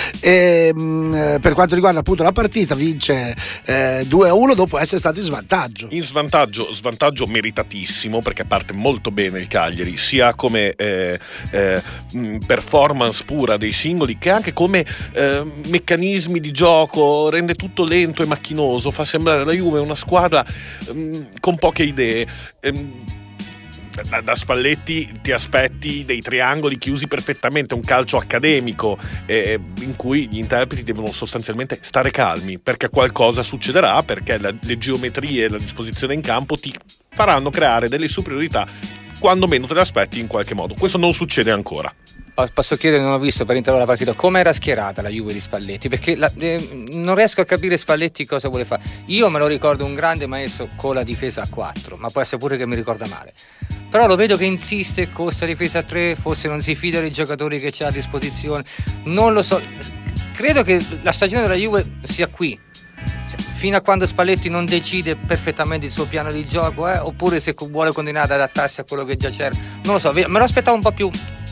E, mh, per quanto riguarda appunto la partita, vince eh, due a uno dopo essere stati in svantaggio. In svantaggio, svantaggio meritatissimo, perché parte molto bene il Cagliari, sia come eh, eh, performance pura dei singoli che anche come eh, meccanismi di gioco. Rende tutto lento e macchinoso, fa sembrare la Juve una squadra mh, con poche idee. Ehm, Da, da Spalletti ti aspetti dei triangoli chiusi perfettamente, un calcio accademico eh, in cui gli interpreti devono sostanzialmente stare calmi, perché qualcosa succederà, perché la, le geometrie e la disposizione in campo ti faranno creare delle superiorità quando meno te le aspetti in qualche modo. Questo non succede ancora. Posso chiedere, non ho visto per intero la partita, come era schierata la Juve di Spalletti? Perché la, eh, non riesco a capire Spalletti cosa vuole fare. Io me lo ricordo un grande maestro con la difesa a quattro, ma può essere pure che mi ricorda male. però lo vedo che insiste con questa difesa a tre, forse non si fida dei giocatori che c'ha a disposizione, non lo so, credo che la stagione della Juve sia qui, cioè, fino a quando Spalletti non decide perfettamente il suo piano di gioco, eh, oppure se vuole continuare ad adattarsi a quello che già c'era, non lo so, me lo aspettavo un po' più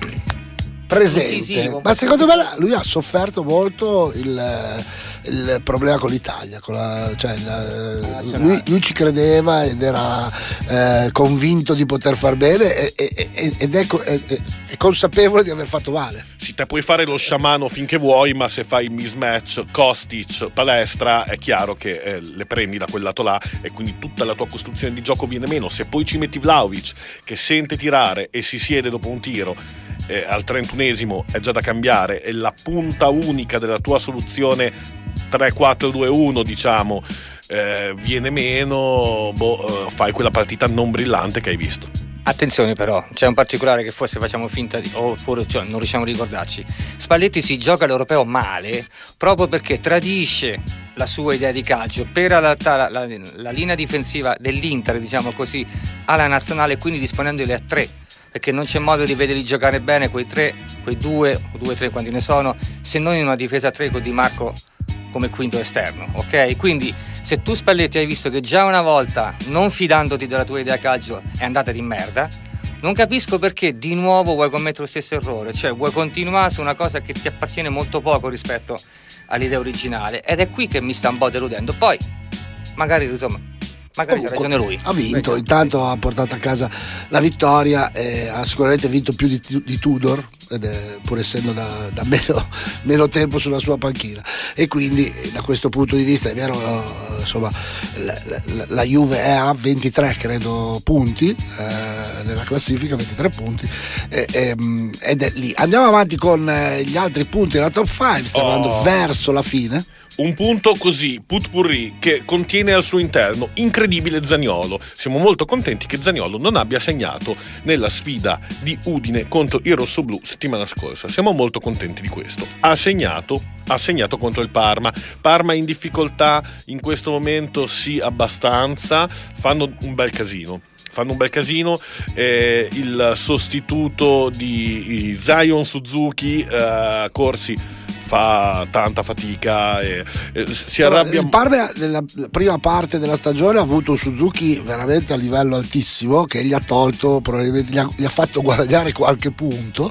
presente, incisivo, ma secondo me lui ha sofferto molto il, il problema con l'Italia, con la, cioè la, lui, lui ci credeva ed era eh, convinto di poter far bene e, e, ed è, è, è consapevole di aver fatto male. Sì, te puoi fare lo sciamano finché vuoi, ma se fai il mismatch Kostic palestra è chiaro che eh, le prendi da quel lato là e quindi tutta la tua costruzione di gioco viene meno. Se poi ci metti Vlahovic che sente tirare e si siede dopo un tiro eh, al trentunesimo è già da cambiare, e la punta unica della tua soluzione tre quattro due uno diciamo eh, viene meno, boh, eh, fai quella partita non brillante che hai visto. Attenzione però, c'è un particolare che forse facciamo finta di, oppure cioè, non riusciamo a ricordarci. Spalletti si gioca l'europeo male proprio perché tradisce la sua idea di calcio per adattare la, la, la linea difensiva dell'Inter, diciamo così, alla nazionale, quindi disponendoli a tre, perché non c'è modo di vederli giocare bene quei tre, quei due o due tre quanti ne sono, se non in una difesa a tre con Di Marco come quinto esterno, ok? Quindi se tu Spalletti hai visto che già una volta, non fidandoti della tua idea calcio, è andata di merda, non capisco perché di nuovo vuoi commettere lo stesso errore, cioè vuoi continuare su una cosa che ti appartiene molto poco rispetto all'idea originale, ed è qui che mi sta un po' deludendo. Poi magari insomma magari c'ha ragione lui, ha vinto, Beh, intanto ha portato a casa la vittoria e ha sicuramente vinto più di, di Tudor, ed è, pur essendo da, da meno, meno tempo sulla sua panchina, e quindi da questo punto di vista è vero, insomma la, la, la Juve è a ventitré credo punti eh, nella classifica, ventitré punti e, e, ed è lì. Andiamo avanti con gli altri punti della top cinque, stiamo Oh. andando verso la fine. Un punto così, putpurri, che contiene al suo interno incredibile Zaniolo. Siamo molto contenti che Zaniolo non abbia segnato nella sfida di Udine contro i rossoblù settimana scorsa. Siamo molto contenti di questo. Ha segnato, ha segnato contro il Parma. Parma in difficoltà in questo momento, sì, abbastanza. Fanno un bel casino. Fanno un bel casino, eh, il sostituto di Zion Suzuki, eh, Corsi, fa tanta fatica e, e si arrabbia. Il Parma nella prima parte della stagione ha avuto un Suzuki veramente a livello altissimo che gli ha tolto, probabilmente gli ha, gli ha fatto guadagnare qualche punto,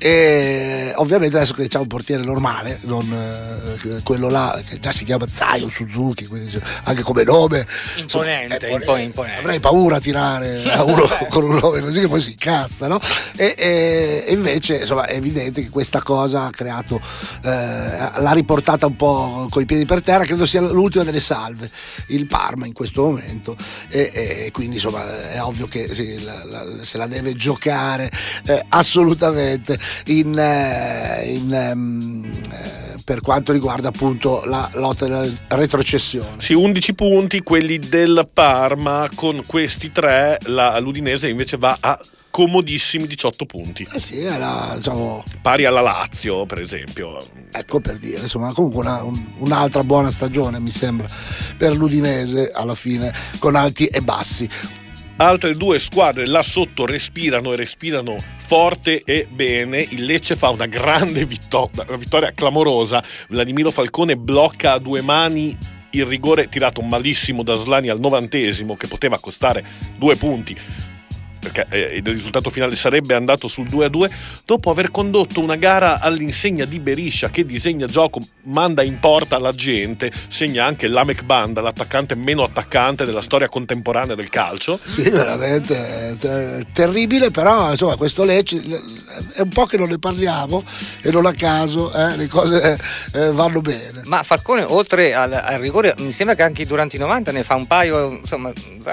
e ovviamente adesso che c'è un portiere normale, non eh, quello là che già si chiama Zion Suzuki, quindi anche come nome imponente, insomma, imponente, imponente. Avrei paura a tirare a uno con un nome così che poi si incazza, no? E, e, e invece insomma è evidente che questa cosa ha creato eh, l'ha riportata un po' coi piedi per terra, credo sia l'ultima delle salve il Parma in questo momento, e, e quindi insomma è ovvio che sì, la, la, se la deve giocare eh, assolutamente in, eh, in um, eh, per quanto riguarda appunto la lotta della retrocessione. Sì, undici punti quelli del Parma, con questi tre la, l'Udinese invece va a comodissimi diciotto punti. Eh sì, è la, diciamo, pari alla Lazio per esempio. Ecco, per dire, insomma, comunque una, un, un'altra buona stagione mi sembra per l'Udinese alla fine, con alti e bassi. Altre due squadre là sotto respirano e respirano forte e bene. Il Lecce fa una grande vittoria, una vittoria clamorosa. Vladimiro Falcone blocca a due mani il rigore tirato malissimo da Aslani al novantesimo, che poteva costare due punti, perché eh, il risultato finale sarebbe andato sul due a due, dopo aver condotto una gara all'insegna di Beriscia, che disegna gioco, manda in porta la gente, segna anche l'Amek Banda, l'attaccante meno attaccante della storia contemporanea del calcio. Sì, veramente ter- terribile, però insomma questo Lecce è un po' che non ne parliamo e non a caso eh, le cose eh, vanno bene. Ma Falcone, oltre al, al rigore, mi sembra che anche durante i novanta ne fa un paio, insomma,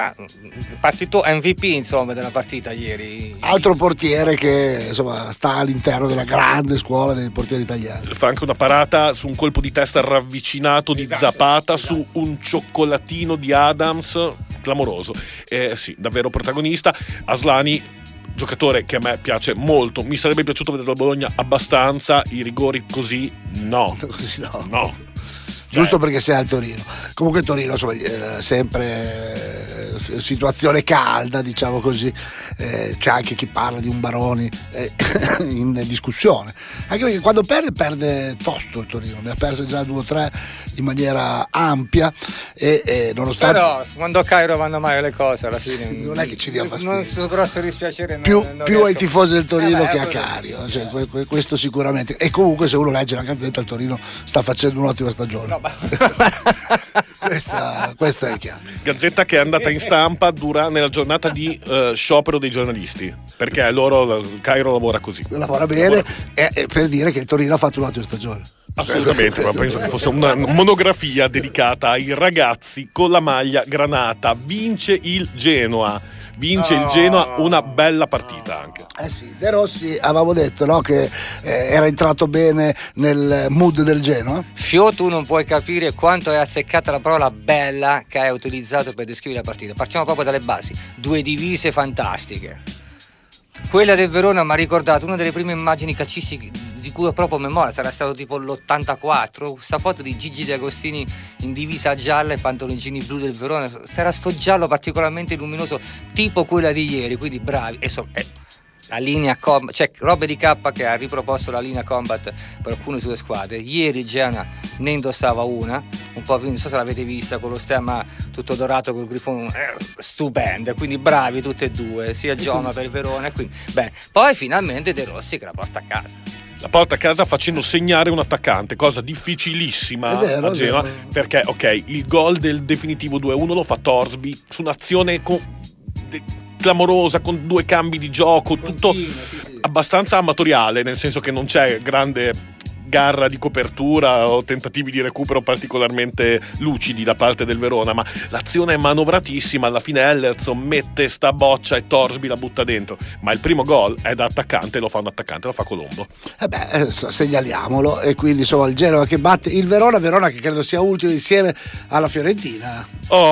partito M V P insomma della partita ieri. Altro portiere che insomma sta all'interno della grande scuola dei portieri italiani. Fa anche una parata su un colpo di testa ravvicinato di Esatto, Zapata, esatto. su un cioccolatino di Adams, clamoroso. Eh, sì, davvero protagonista. Aslani, giocatore che a me piace molto, mi sarebbe piaciuto vedere la Bologna abbastanza, i rigori così no. Così no. No. giusto perché sei al Torino. Comunque Torino, insomma, eh, sempre eh, situazione calda, diciamo così, eh, c'è anche chi parla di un Baroni eh, in discussione, anche perché quando perde perde tosto il Torino, ne ha perse già due o tre in maniera ampia e, e nonostante però quando a Cairo vanno male le cose alla fine non è che ci dia fastidio, non so, grosso dispiacere più, non, non più ai riesco. tifosi del Torino eh beh, che a Cario, cioè, que- que- questo sicuramente. E comunque se uno legge la Gazzetta, il Torino sta facendo un'ottima stagione. No, questa, questa è chiaro. Gazzetta che è andata in stampa dura nella giornata di uh, sciopero dei giornalisti, perché loro, il Cairo lavora così. Lavora bene Lavora... E, e per dire che il Torino ha fatto un'ottima stagione. Assolutamente, ma penso che fosse una monografia dedicata ai ragazzi con la maglia granata. Vince il Genoa, vince il Genoa, una bella partita anche. Eh sì, De Rossi avevamo detto, no, che eh, era entrato bene nel mood del Genoa. Fio, tu non puoi capire quanto è azzeccata la parola bella che hai utilizzato per descrivere la partita. Partiamo proprio dalle basi, due divise fantastiche. Quella del Verona mi ha ricordato una delle prime immagini calcistiche di cui ho proprio memoria, sarà stato tipo l'ottantaquattro, questa foto di Gigi D'Agostini in divisa gialla e pantaloncini blu del Verona, sarà sto giallo particolarmente luminoso tipo quella di ieri, quindi bravi. E so, eh, la linea combat, cioè Robby di K che ha riproposto la linea combat per alcune sue squadre. Ieri Genoa ne indossava una, un po', non so se l'avete vista, con lo stemma tutto dorato col grifone, eh, stupenda, quindi bravi tutte e due, sia Genoa per Verona, e quindi beh, poi finalmente De Rossi che la porta a casa. La porta a casa facendo segnare un attaccante, cosa difficilissima È vero, a Genoa, è vero. perché ok, il gol del definitivo due a uno lo fa Torsby su un'azione con, de, clamorosa, con due cambi di gioco, tutto Continua, sì, sì. abbastanza amatoriale, nel senso che non c'è grande garra di copertura o tentativi di recupero particolarmente lucidi da parte del Verona, ma l'azione è manovratissima. Alla fine Ellerson mette sta boccia e Torsby la butta dentro, ma il primo gol è da attaccante, lo fa un attaccante, lo fa Colombo. Eh beh, eh, segnaliamolo. E quindi insomma il Genoa che batte il Verona, Verona che credo sia ultimo insieme alla Fiorentina.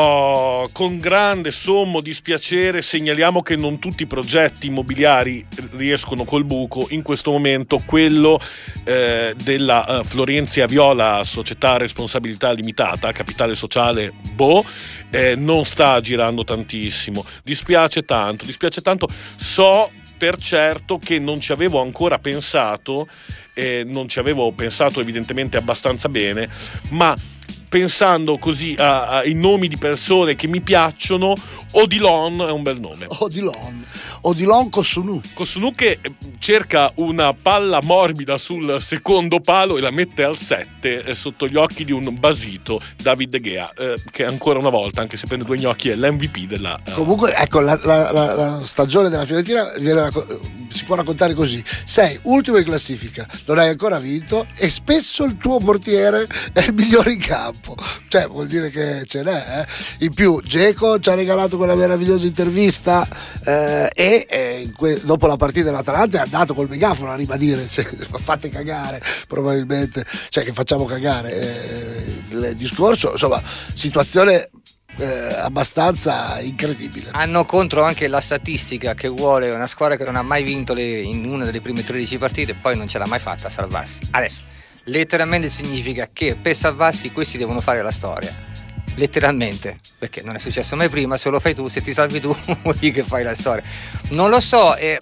Oh, con grande sommo dispiacere segnaliamo che non tutti i progetti immobiliari riescono col buco. In questo momento quello eh, della uh, Florenzia Viola Società Responsabilità Limitata, capitale sociale boh, eh, non sta girando tantissimo. Dispiace tanto, dispiace tanto. So per certo che non ci avevo ancora pensato, eh, non ci avevo pensato evidentemente abbastanza bene, ma pensando così ai nomi di persone che mi piacciono, Odilon è un bel nome. Odilon, Odilon Kosunu. Kosunu che cerca una palla morbida sul secondo palo e la mette al sette eh, sotto gli occhi di un basito David De Gea, eh, che ancora una volta, anche se prende due gnocchi, è l'M V P della eh. Comunque ecco la, la, la, la stagione della Fiorentina viene racco- si può raccontare così: sei ultimo in classifica, non hai ancora vinto e spesso il tuo portiere è il migliore in campo, cioè vuol dire che ce n'è, eh? In più Dzeko ci ha regalato quella meravigliosa intervista eh, e eh, que- dopo la partita dell'Atalanta è andato col megafono a ribadire se fate cagare, probabilmente, cioè che facciamo cagare eh, il discorso, insomma situazione Eh, abbastanza incredibile. Hanno contro anche la statistica che vuole una squadra che non ha mai vinto le, in una delle prime tredici partite e poi non ce l'ha mai fatta a salvarsi. Adesso letteralmente significa che per salvarsi questi devono fare la storia, letteralmente, perché non è successo mai prima. Se lo fai tu, se ti salvi tu, vuol dire che fai la storia. Non lo so, eh,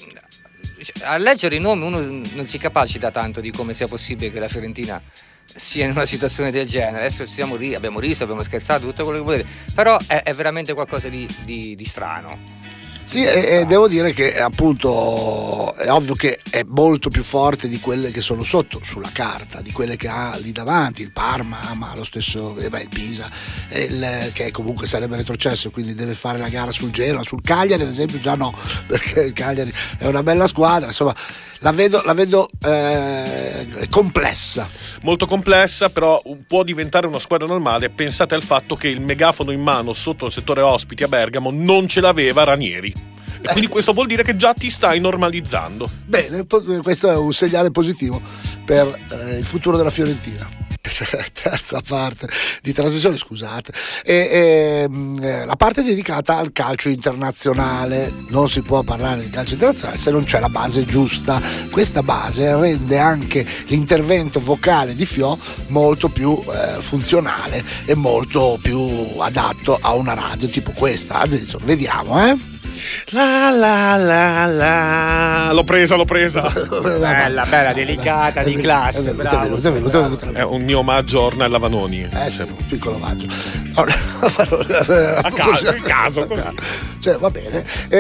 a leggere i nomi uno non si capacita tanto di come sia possibile che la Fiorentina sia in una situazione del genere. Adesso siamo ri- abbiamo riso, abbiamo scherzato, tutto quello che volete, però è, è veramente qualcosa di, di, di strano. Sì, e, e devo dire che appunto è ovvio che è molto più forte di quelle che sono sotto sulla carta, di quelle che ha lì davanti. Il Parma, ma lo stesso eh beh, il Pisa, il, che comunque sarebbe retrocesso, quindi deve fare la gara sul Genoa. Sul Cagliari ad esempio già no, perché il Cagliari è una bella squadra, insomma la vedo, la vedo eh, complessa. Molto complessa, però può diventare una squadra normale. Pensate al fatto che il megafono in mano sotto il settore ospiti a Bergamo non ce l'aveva Ranieri. E quindi questo vuol dire che già ti stai normalizzando. Bene, questo è un segnale positivo per eh, il futuro della Fiorentina. terza parte di trasmissione, scusate, e, e, la parte dedicata al calcio internazionale. Non si può parlare di calcio internazionale se non c'è la base giusta. Questa base rende anche l'intervento vocale di Fio molto più eh, funzionale e molto più adatto a una radio tipo questa. Adesso vediamo, eh. La la la la. L'ho presa, l'ho presa. Bella, bella, delicata, di classe. È venuto, è venuto, è venuto, è venuto. È un mio omaggio a Ornella Vanoni. Eh sì, un piccolo omaggio. A caso, in caso, così. Cioè, va bene. E,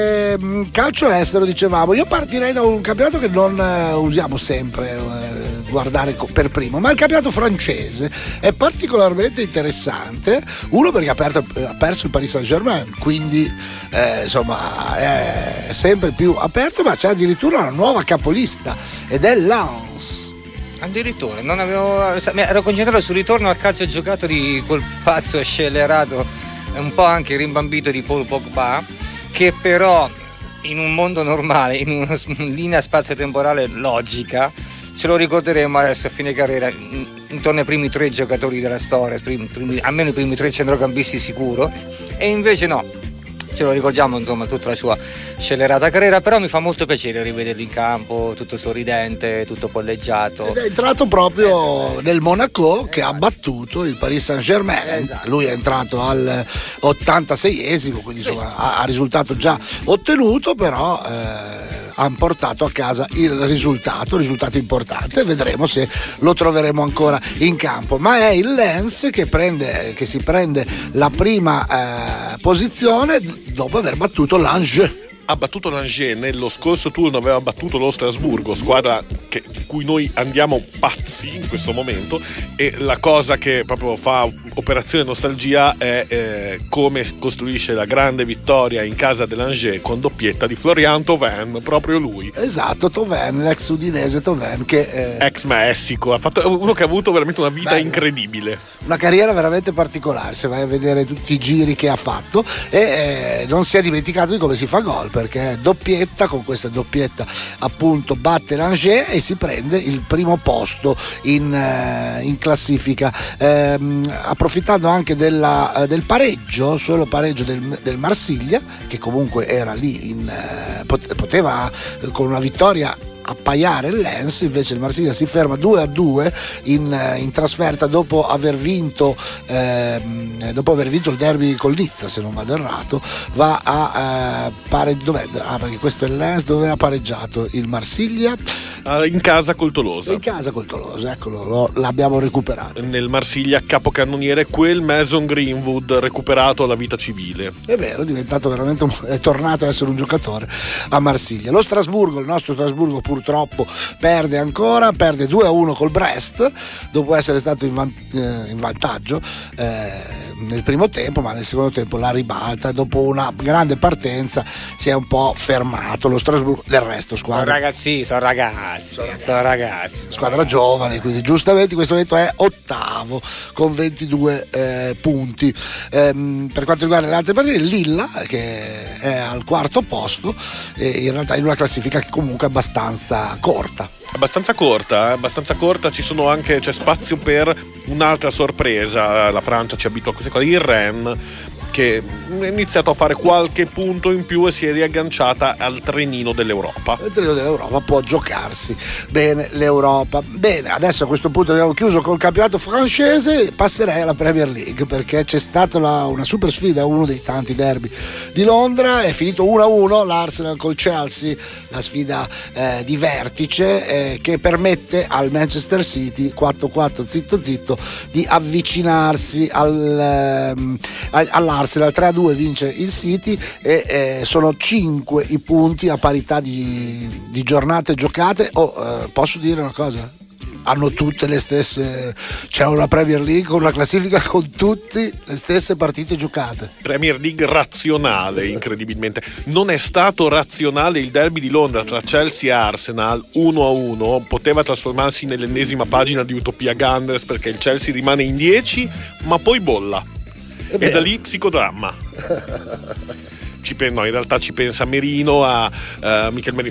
e, calcio estero, dicevamo. Io partirei da un campionato che non uh, usiamo sempre uh, guardare co- per primo, ma il campionato francese è particolarmente interessante. Uno perché ha, perso, ha perso il Paris Saint-Germain, quindi eh, insomma è sempre più aperto, ma c'è addirittura una nuova capolista ed è Lens. Addirittura, non avevo. Ero concentrato sul ritorno al calcio giocato di quel pazzo scellerato, un po' anche rimbambito di Paul Pogba, che però in un mondo normale, in una linea spazio-temporale logica, ce lo ricorderemo adesso a fine carriera intorno ai primi tre giocatori della storia, primi, primi, almeno i primi tre centrocampisti sicuro, e invece no, ce lo ricordiamo insomma tutta la sua scellerata carriera. Però mi fa molto piacere rivederlo in campo, tutto sorridente, tutto polleggiato. Ed è entrato proprio nel Monaco, che ha battuto il Paris Saint-Germain. Esatto. Lui è entrato al ottantaseiesimo, quindi insomma sì. ha, ha risultato già ottenuto, però eh, hanno portato a casa il risultato, risultato importante. Vedremo se lo troveremo ancora in campo. Ma è il Lens che prende, che si prende la prima eh, posizione dopo aver battuto l'Angers. Ha battuto l'Angers, nello scorso turno aveva battuto lo Strasburgo, squadra che, di cui noi andiamo pazzi in questo momento, e la cosa che proprio fa operazione nostalgia è eh, come costruisce la grande vittoria in casa dell'Angers con doppietta di Florian Thauvin, proprio lui. Esatto, Thauvin, l'ex udinese Thauvin, che eh... ex Messico, ha fatto, uno che ha avuto veramente una vita Bello. incredibile. Una carriera veramente particolare, se vai a vedere tutti i giri che ha fatto, e eh, non si è dimenticato di come si fa gol, perché doppietta, con questa doppietta appunto batte l'Angers e si prende il primo posto in, eh, in classifica, eh, approfittando anche della, del pareggio, solo pareggio del, del Marsiglia, che comunque era lì, in, eh, poteva con una vittoria appaiare il Lens. Invece il Marsiglia si ferma due a due in, in trasferta dopo aver vinto ehm, dopo aver vinto il derby col Nizza, se non vado errato. Va a eh, pare, dov'è? Ah, perché questo è il Lens, dove ha pareggiato il Marsiglia in casa col Tolosa. In casa col Tolosa, eccolo, lo, l'abbiamo recuperato. Nel Marsiglia capocannoniere quel Mason Greenwood, recuperato alla vita civile. È vero, è diventato veramente un, è tornato a essere un giocatore a Marsiglia. Lo Strasburgo, il nostro Strasburgo purtroppo perde ancora, perde due a uno col Brest dopo essere stato in, van, eh, in vantaggio eh, nel primo tempo, ma nel secondo tempo la ribalta. Dopo una grande partenza si è un po' fermato lo Strasburgo. Del resto squadra sono ragazzi, sono ragazzi, sono ragazzi, sono ragazzi squadra giovane, quindi giustamente in questo momento è ottavo con ventidue eh, punti. Ehm, per quanto riguarda le altre partite, Lilla che è al quarto posto, e in realtà in una classifica che comunque è abbastanza corta. Abbastanza corta, eh? abbastanza corta, ci sono anche, c'è spazio per un'altra sorpresa. La Francia ci abitua a queste cose, il Rennes, che ha iniziato a fare qualche punto in più e si è riagganciata al trenino dell'Europa. Il trenino dell'Europa può giocarsi bene l'Europa. Bene, adesso a questo punto abbiamo chiuso col campionato francese, passerei alla Premier League, perché c'è stata la, una super sfida, uno dei tanti derby di Londra. È finito uno a uno l'Arsenal col Chelsea, la sfida eh, di vertice eh, che permette al Manchester City quattro quattro zitto zitto di avvicinarsi al, ehm, all'Arsenal. tre a due vince il City e eh, sono cinque i punti a parità di, di giornate giocate. Oh, eh, posso dire una cosa? Hanno tutte le stesse, c'è una Premier League con una classifica con tutte le stesse partite giocate. Premier League razionale, incredibilmente. Non è stato razionale il derby di Londra tra Chelsea e Arsenal uno a uno, poteva trasformarsi nell'ennesima pagina di Utopia Gunners, perché il Chelsea rimane in dieci ma poi bolla. E da lì psicodramma. Ci pen- no, in realtà ci pensa Merino, a uh, Michel Merino,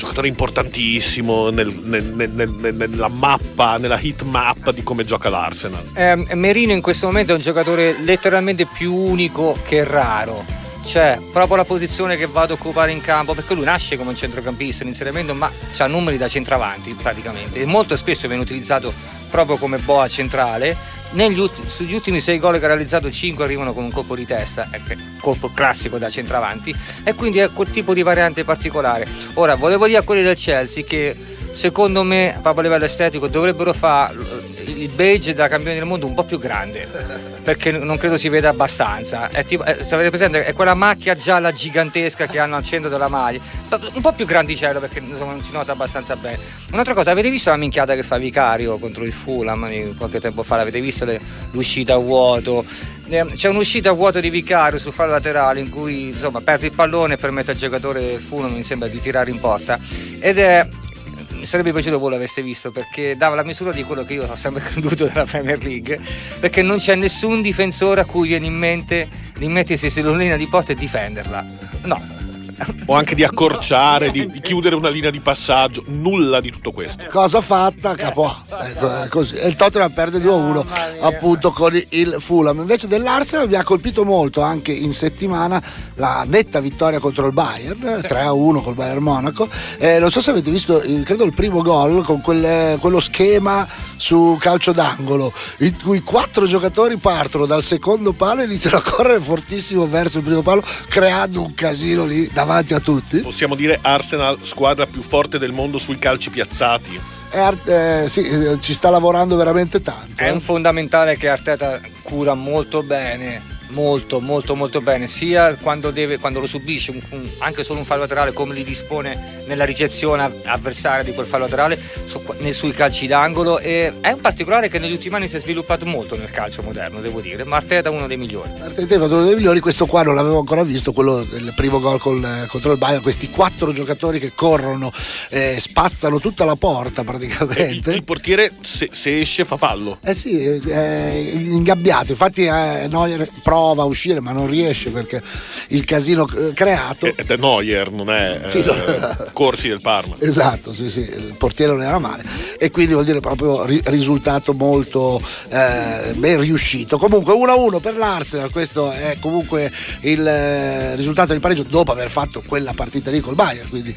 giocatore importantissimo nel, nel, nel, nel, nella mappa, nella hit map di come gioca l'Arsenal. Eh, Merino in questo momento è un giocatore letteralmente più unico che raro. Cioè, proprio la posizione che va ad occupare in campo, perché lui nasce come un centrocampista in inserimento, ma ha numeri da centravanti praticamente, e molto spesso viene utilizzato proprio come boa centrale. Negli ultimi, sugli ultimi sei gol che ha realizzato, cinque arrivano con un colpo di testa, colpo classico da centravanti, e quindi è quel tipo di variante particolare. Ora, volevo dire a quelli del Chelsea che secondo me, proprio a livello estetico, dovrebbero fare il badge da campione del mondo un po' più grande, perché non credo si veda abbastanza. È tipo, è, se avete presente, è quella macchia gialla gigantesca che hanno al centro della maglia, un po' più grandicello, perché insomma, non si nota abbastanza bene. Un'altra cosa, avete visto la minchiata che fa Vicario contro il Fulham qualche tempo fa? L'avete visto le, l'uscita a vuoto? C'è un'uscita a vuoto di Vicario sul fallo laterale in cui insomma perde il pallone e permette al giocatore del Fulham, mi sembra, di tirare in porta, ed è, mi sarebbe piaciuto voi l'aveste visto, perché dava la misura di quello che io ho sempre creduto della Premier League, perché non c'è nessun difensore a cui viene in mente di mettersi sulla linea di porta e difenderla, no. O anche di accorciare, di, di chiudere una linea di passaggio, nulla di tutto questo. Cosa fatta, capo? Ecco, così. E il Tottenham perde due a uno appunto con il Fulham. Invece dell'Arsenal mi ha colpito molto anche in settimana la netta vittoria contro il Bayern, tre a uno col Bayern Monaco. Eh, non so se avete visto, credo il primo gol con quel, quello schema su calcio d'angolo, in cui quattro giocatori partono dal secondo palo e iniziano a correre fortissimo verso il primo palo, creando un casino lì davanti a tutti. Possiamo dire Arsenal squadra più forte del mondo sui calci piazzati. Eh, eh, sì, ci sta lavorando veramente tanto. È eh. un fondamentale che Arteta cura molto bene, molto molto molto bene, sia quando deve, quando lo subisce un, un, anche solo un fallo laterale, come li dispone nella ricezione avversaria di quel fallo laterale su, nei, sui calci d'angolo. E è un particolare che negli ultimi anni si è sviluppato molto nel calcio moderno, devo dire, ma Arteta è uno dei migliori. Arteta è uno dei migliori. Questo qua non l'avevo ancora visto, quello del primo gol col, contro il Bayern, questi quattro giocatori che corrono, eh, spazzano tutta la porta praticamente. Il, il portiere se, se esce fa fallo. Eh sì, è ingabbiato, infatti eh, Neuer prova a uscire ma non riesce perché il casino creato. Ed è Neuer, non è eh, sì, no. Corsi del Parma. Esatto, sì, sì, il portiere non era male e quindi vuol dire proprio ri- risultato molto eh, ben riuscito. Comunque uno a uno per l'Arsenal, questo è comunque il eh, risultato del pareggio dopo aver fatto quella partita lì col Bayern, quindi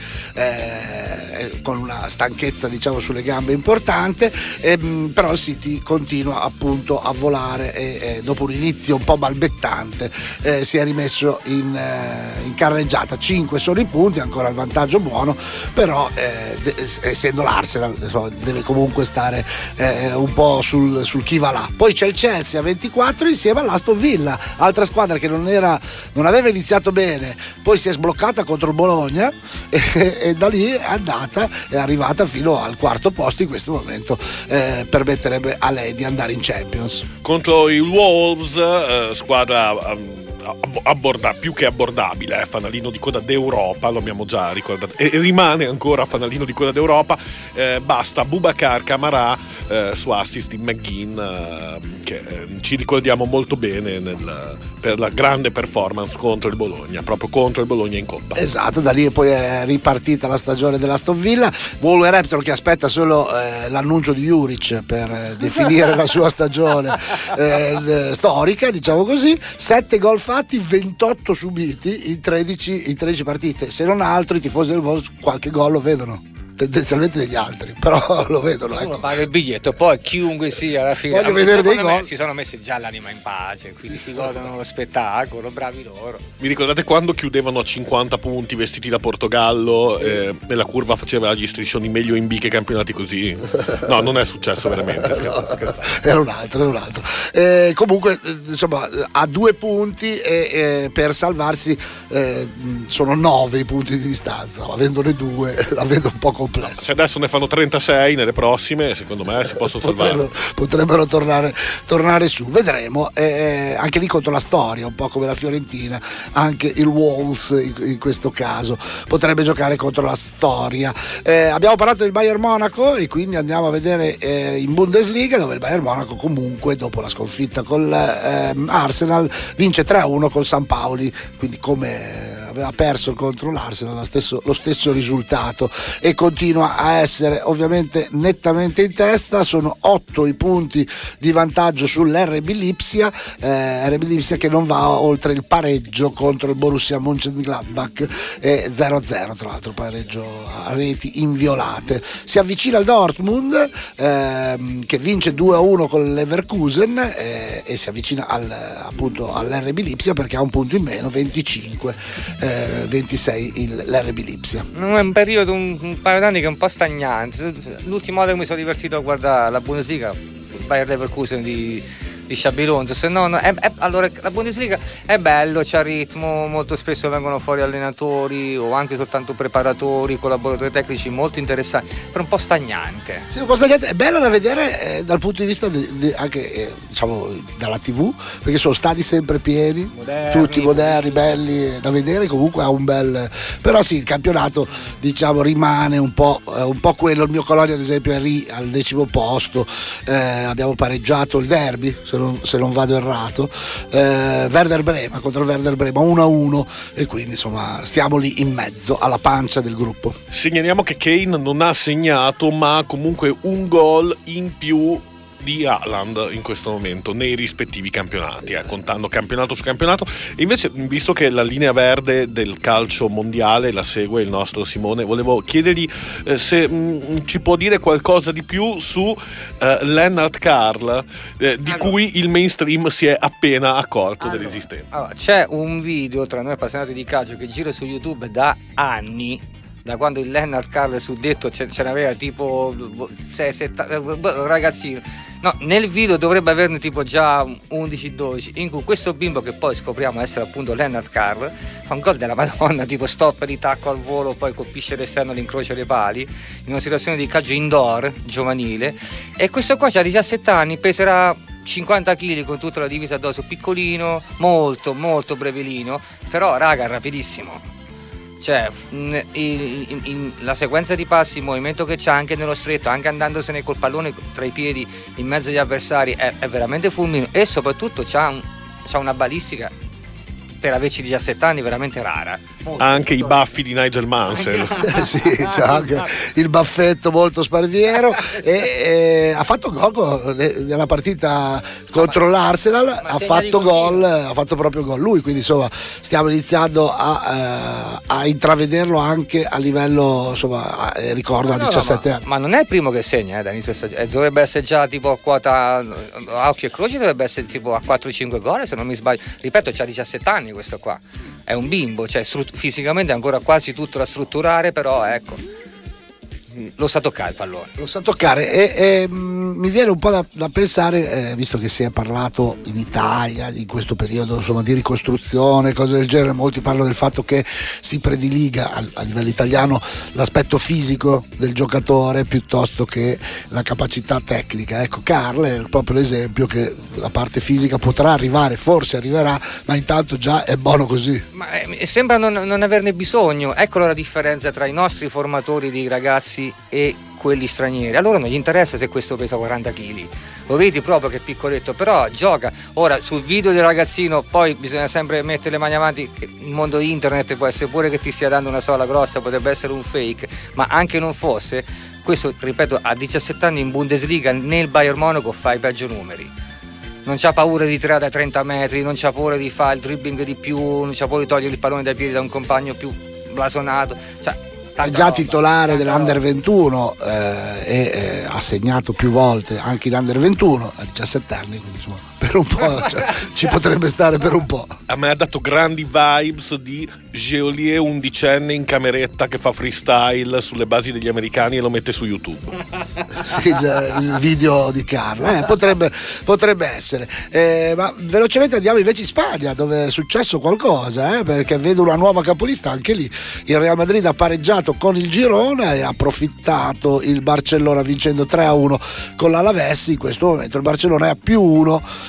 eh, con una stanchezza diciamo sulle gambe importante, eh, però il City continua appunto a volare e eh, dopo un inizio un po' balbettante eh, si è rimesso in, eh, in carreggiata. Cinque sono i punti, ancora il vantaggio buono, però eh, de- essendo l'Arsenal insomma, deve comunque stare eh, un po' sul, sul chi va là. Poi c'è il Chelsea a ventiquattro insieme all'Aston Villa, altra squadra che non, era, non aveva iniziato bene, poi si è sbloccata contro il Bologna e, e da lì è andata, è arrivata fino al quarto posto. In questo momento eh, permetterebbe a lei di andare in Champions. Contro i Wolves, eh, squadra um, abborda, più che abbordabile, eh, fanalino di coda d'Europa, lo abbiamo già ricordato, e rimane ancora fanalino di coda d'Europa. Eh, basta Boubacar Kamara eh, su assist di McGinn, eh, che eh, ci ricordiamo molto bene nel, per la grande performance contro il Bologna, proprio contro il Bologna in Coppa. Esatto, da lì poi è ripartita la stagione dell'Aston Villa. Wolverhampton che aspetta solo eh, l'annuncio di Juric per eh, definire la sua stagione eh, storica, diciamo così. Sette gol fatti, ventotto subiti in tredici, in tredici partite. Se non altro i tifosi del Wolves qualche gol lo vedono, tendenzialmente degli altri, però lo vedono, ecco. Uno paga il biglietto, poi chiunque sia alla fine voglio vedere dei gol. Si sono messi già l'anima in pace, quindi si godono lo spettacolo, bravi loro. Vi ricordate quando chiudevano a cinquanta punti vestiti da Portogallo eh, e la curva faceva gli striscioni meglio in B che campionati così? No, non è successo veramente, scherzo, scherzo. Era un altro, era un altro. Eh, comunque insomma a due punti e eh, per salvarsi eh, sono nove i punti di distanza, ma avendone due la vedo un po' complessa. Se adesso ne fanno trentasei nelle prossime, secondo me si possono salvare. Potrebbero, potrebbero tornare, tornare su, vedremo. Eh, anche lì contro la storia, un po' come la Fiorentina, anche il Wolves in, in questo caso potrebbe giocare contro la storia. Eh, abbiamo parlato del Bayern Monaco e quindi andiamo a vedere eh, in Bundesliga, dove il Bayern Monaco comunque dopo la sconfitta con eh, Arsenal vince tre a uno col San Paoli, quindi come aveva perso contro l'Arsenal lo stesso, lo stesso risultato e continua a essere ovviamente nettamente in testa. Sono otto i punti di vantaggio sull'R B Lipsia, eh, R B Lipsia che non va oltre il pareggio contro il Borussia Mönchengladbach, eh, zero a zero, tra l'altro pareggio a reti inviolate. Si avvicina al Dortmund, ehm, che vince due a uno con l'Leverkusen, eh, e si avvicina al, appunto all'R B Lipsia perché ha un punto in meno, venticinque, eh, ventisei il, l'R B Lipsia. È un periodo, un, un paio d'anni che è un po' stagnante. L'ultima volta che mi sono divertito a guardare la Bundesliga, il Bayer Leverkusen di di Xabi Alonso, se no, no è, è, allora la Bundesliga è bello, c'ha ritmo, molto spesso vengono fuori allenatori o anche soltanto preparatori, collaboratori tecnici molto interessanti, però un po' stagnante. Sì, un po' stagnante, è bello da vedere eh, dal punto di vista de, de, anche eh, diciamo dalla tivù, perché sono stadi sempre pieni, moderni, tutti moderni, belli da vedere, comunque ha un bel, però sì, il campionato diciamo rimane un po', eh, un po' quello. Il mio Colonia ad esempio è lì al decimo posto, eh, abbiamo pareggiato il derby se non, se non vado errato, eh, Werder Brema contro il Werder Brema uno a uno, e quindi insomma stiamo lì in mezzo alla pancia del gruppo. Segnaliamo che Kane non ha segnato, ma ha comunque un gol in più di Haaland in questo momento nei rispettivi campionati, eh, contando campionato su campionato. E invece, visto che la linea verde del calcio mondiale la segue il nostro Simone, volevo chiedergli eh, se mh, ci può dire qualcosa di più su eh, Lennart Karl, eh, di allora, cui il mainstream si è appena accorto allora, dell'esistenza. Allora, c'è un video tra noi appassionati di calcio che gira su YouTube da anni, da quando il Lennart Karl suddetto ce, ce n'aveva tipo sei sette ragazzino. No, nel video dovrebbe averne tipo già undici dodici, in cui questo bimbo, che poi scopriamo essere appunto Lennart Karl, fa un gol della Madonna, tipo stop di tacco al volo, poi colpisce l'esterno all'incrocio dei pali, in una situazione di calcio indoor giovanile. E questo qua c'ha diciassette anni, peserà cinquanta chili con tutta la divisa addosso, piccolino, molto molto brevilino, però raga, rapidissimo. Cioè in, in, in, la sequenza di passi, il movimento che c'ha anche nello stretto, anche andandosene col pallone tra i piedi in mezzo agli avversari, è, è veramente fulmine, e soprattutto c'ha, un, c'ha una balistica per averci diciassette anni veramente rara. Molto, anche molto... i baffi di Nigel Mansell. Sì, c'è anche il baffetto molto sparviero. e, e ha fatto gol nella partita contro ma, l'Arsenal, ma ha fatto gol, ha fatto proprio gol lui, quindi insomma stiamo iniziando a, uh, a intravederlo anche a livello, insomma, eh, ricordo no, a diciassette no, anni. Ma non è il primo che segna eh, da inizio stagione, dovrebbe essere già tipo a quota a occhio e croce, dovrebbe essere tipo a quattro cinque gol se non mi sbaglio. Ripeto, c'ha diciassette anni questo qua, è un bimbo, cioè strut- fisicamente è ancora quasi tutto da strutturare, però ecco, lo sa toccare il pallone, lo sa toccare e, e mh, mi viene un po' da, da pensare, eh, visto che si è parlato in Italia di questo periodo, insomma, di ricostruzione, cose del genere, molti parlano del fatto che si prediliga a, a livello italiano l'aspetto fisico del giocatore piuttosto che la capacità tecnica. Ecco, Karl è proprio l'esempio che la parte fisica potrà arrivare, forse arriverà, ma intanto già è buono così. Ma eh, sembra non, non averne bisogno. Ecco la differenza tra i nostri formatori di ragazzi e quelli stranieri. A loro non gli interessa se questo pesa quaranta chili, lo vedi proprio che è piccoletto, però gioca. Ora sul video del ragazzino poi bisogna sempre mettere le mani avanti, che il mondo internet può essere pure che ti stia dando una sola grossa, potrebbe essere un fake, ma anche non fosse questo, ripeto, a diciassette anni in Bundesliga nel Bayern Monaco fa i peggio numeri, non c'ha paura di tirare da trenta metri, non c'ha paura di fare il dribbling di più, non c'ha paura di togliere il pallone dai piedi da un compagno più blasonato, cioè è già roba, titolare dell'Under ventuno eh, e eh, ha segnato più volte anche in Under ventuno a diciassette anni, quindi insomma per un po' cioè, ci potrebbe stare per un po'. A me ha dato grandi vibes di Geolier undicenne in cameretta che fa freestyle sulle basi degli americani e lo mette su YouTube. Sì, il, il video di Carlo eh, potrebbe, potrebbe essere eh, ma velocemente andiamo invece in Spagna, dove è successo qualcosa, eh, perché vedo una nuova capolista anche lì. Il Real Madrid ha pareggiato con il Girona e ha approfittato il Barcellona vincendo tre a uno con l'Alaves. In questo momento il Barcellona è a più uno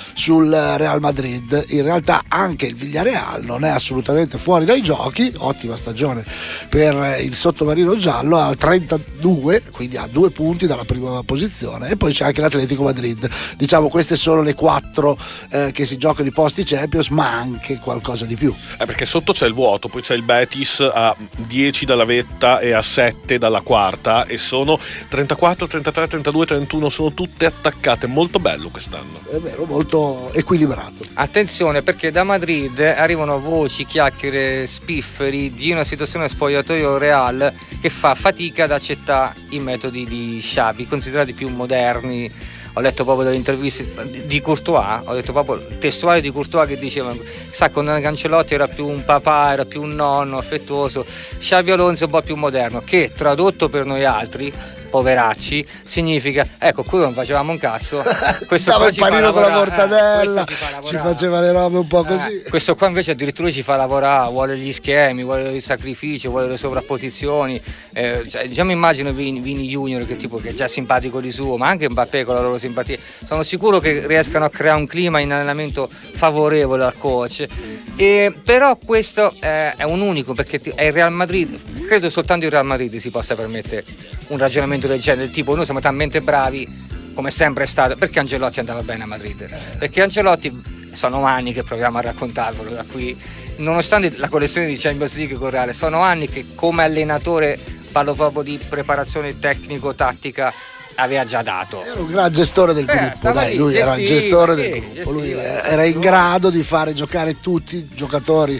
sul Real Madrid. In realtà anche il Villarreal non è assolutamente fuori dai giochi, ottima stagione per il sottomarino giallo, al trentadue, quindi a due punti dalla prima posizione, e poi c'è anche l'Atletico Madrid. Diciamo queste sono le quattro eh, che si giocano i posti Champions, ma anche qualcosa di più. Eh, perché sotto c'è il vuoto, poi c'è il Betis a dieci dalla vetta e a sette dalla quarta, e sono trentaquattro, trentatré, trentadue, trentuno, sono tutte attaccate. Molto bello quest'anno. È vero, molto equilibrato. Attenzione, perché da Madrid arrivano voci, chiacchiere, spifferi di una situazione spogliatoio Real che fa fatica ad accettare i metodi di Xavi, considerati più moderni. Ho letto proprio delle interviste di Courtois, ho detto proprio testuale di Courtois, che diceva, sa, con Ancelotti era più un papà, era più un nonno affettuoso, Xabi Alonso è un po' più moderno, che tradotto per noi altri poveracci significa, ecco, qui non facevamo un cazzo, questo stava qua il ci fa panino con la lavorare, mortadella, eh, ci, ci faceva le robe un po' così. Eh, questo qua invece addirittura ci fa lavorare, vuole gli schemi, vuole il sacrificio, vuole le sovrapposizioni, eh, cioè, già mi immagino Vini, Vini Junior che tipo che è già simpatico di suo, ma anche Mbappé con la loro simpatia, sono sicuro che riescano a creare un clima in allenamento favorevole al coach. E, però questo eh, è un unico, perché è il Real Madrid, credo soltanto il Real Madrid si possa permettere un ragionamento del genere, del tipo noi siamo talmente bravi come sempre è stato, perché Ancelotti andava bene a Madrid, perché Ancelotti sono anni che proviamo a raccontarvelo da qui, nonostante la collezione di Champions League con Reale, sono anni che come allenatore, parlo proprio di preparazione tecnico-tattica, aveva già dato. Era un gran gestore del Beh, gruppo, dai, lì, lui gestiva, era il gestore sì, del gruppo, gestiva, lui gestiva. era in grado di fare giocare tutti i giocatori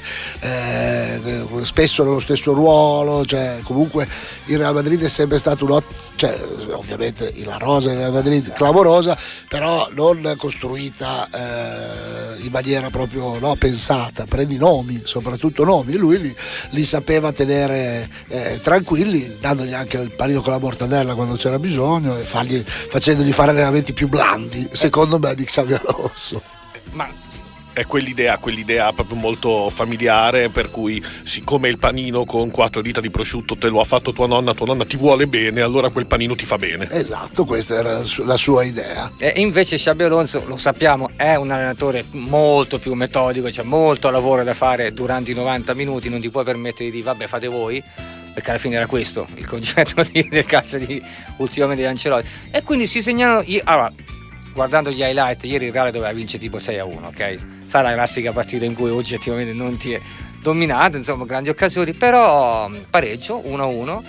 eh, spesso nello stesso ruolo, cioè comunque il Real Madrid è sempre stato un ottimo, cioè ovviamente la rosa del Real Madrid clamorosa, però non costruita eh, in maniera proprio no, pensata, prendi nomi, soprattutto nomi, e lui li, li sapeva tenere eh, tranquilli, dandogli anche il panino con la mortadella quando c'era bisogno, Fargli, facendogli fare allenamenti più blandi, secondo me, di Xabi Alonso. Ma È quell'idea, quell'idea proprio molto familiare, per cui siccome il panino con quattro dita di prosciutto te lo ha fatto tua nonna, tua nonna ti vuole bene, allora quel panino ti fa bene. Esatto, questa era la sua idea. E invece Xabi Alonso, lo sappiamo, è un allenatore molto più metodico, c'è molto lavoro da fare durante i novanta minuti, non ti puoi permettere di dire vabbè fate voi, perché alla fine era questo il concetto di, del calcio di ultimamente di Ancelotti, e quindi si segnalano. Allora, guardando gli highlight, ieri il Reale doveva vincere tipo sei a uno, ok? Sarà la classica partita in cui oggettivamente non ti è dominato, insomma grandi occasioni, però pareggio uno a uno.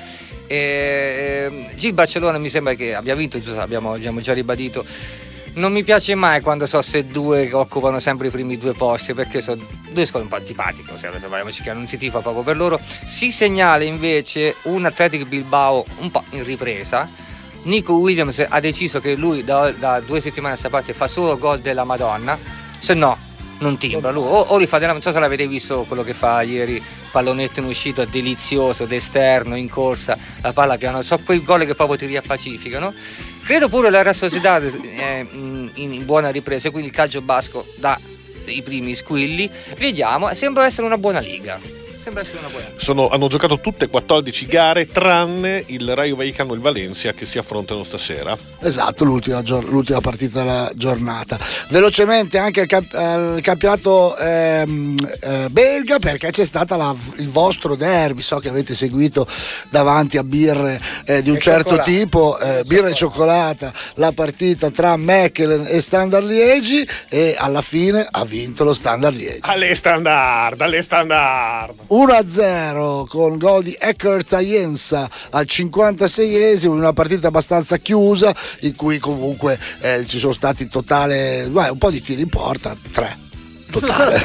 E Gil Barcellona mi sembra che abbia vinto, abbiamo, abbiamo già ribadito. Non mi piace mai quando so se due che occupano sempre i primi due posti, perché sono due squadre un po' antipatiche, se sappiamoci che non si tifa proprio per loro. Si segnala invece un Athletic Bilbao un po' in ripresa. Nico Williams ha deciso che lui da, da due settimane a questa parte fa solo gol della Madonna, se no non timbra lui, o, o li fa della, non so se l'avete visto quello che fa ieri, pallonetto in uscita delizioso d'esterno in corsa, la palla piano, so quei gol che proprio ti riappacificano. Credo pure la Real Sociedad eh, in, in buona ripresa, quindi il calcio basco dà i primi squilli, vediamo, sembra essere una buona liga. Sembra essere una buona. Sono, hanno giocato tutte quattordici gare, tranne il Rayo Vallecano e il Valencia, che si affrontano stasera. Esatto, l'ultima, l'ultima partita della giornata. Velocemente anche il, camp- il campionato ehm, eh, belga, perché c'è stato il vostro derby, so che avete seguito davanti a birre eh, di un e certo cioccolata. tipo, eh, birra e cioccolata, la partita tra Mechelen e Standard Liegi, e alla fine ha vinto lo Standard Liegi. Alle standard, alle standard. uno a zero con gol di Eckert Ayensa al cinquantaseiesimo, in una partita abbastanza chiusa, in cui comunque eh, ci sono stati in totale beh, un po' di tiri in porta, tre totale.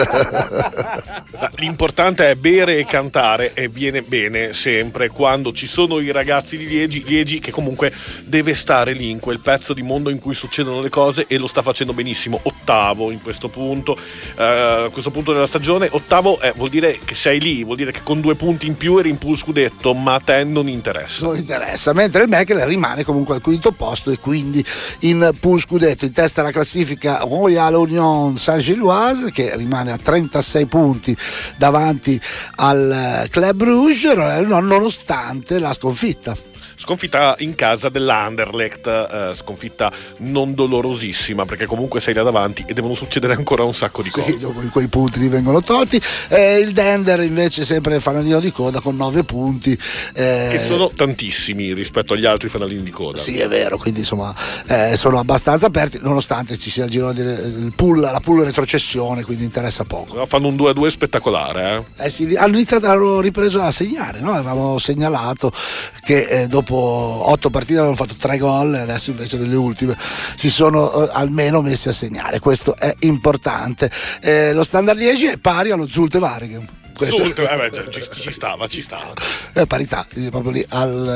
L'importante è bere e cantare, e viene bene sempre quando ci sono i ragazzi di Liegi, Liegi che comunque deve stare lì in quel pezzo di mondo in cui succedono le cose, e lo sta facendo benissimo. Ottavo in questo punto, eh, a questo punto della stagione, ottavo eh, vuol dire che sei lì, vuol dire che con due punti in più eri in pool scudetto, ma a te non interessa. Non interessa, mentre il Mechelen rimane comunque al quinto posto e quindi in pool scudetto. In testa alla classifica Royal Union Saint-Gilloise, che rimane a trentasei punti davanti al Club Rouge, nonostante la sconfitta. sconfitta in casa dell'Anderlecht, eh, sconfitta non dolorosissima perché comunque sei là davanti e devono succedere ancora un sacco di cose. Sì, dopo quei punti li vengono tolti. Eh, il Dender invece sempre fanalino di coda con nove punti. Eh, che sono tantissimi rispetto agli altri fanalini di coda. Sì, è vero, quindi insomma eh, sono abbastanza aperti, nonostante ci sia il girone di, il pool, la pool retrocessione, quindi interessa poco. No, fanno un due a due spettacolare. Eh? Eh sì, hanno iniziato, hanno ripreso a segnare, no? Avevamo segnalato che eh, dopo otto partite avevano fatto tre gol e adesso invece nelle ultime si sono eh, almeno messi a segnare, questo è importante. Eh, lo Standard Liegi è pari allo Zulte Waregem. Sult, eh beh, ci, ci stava, ci stava. È parità, proprio lì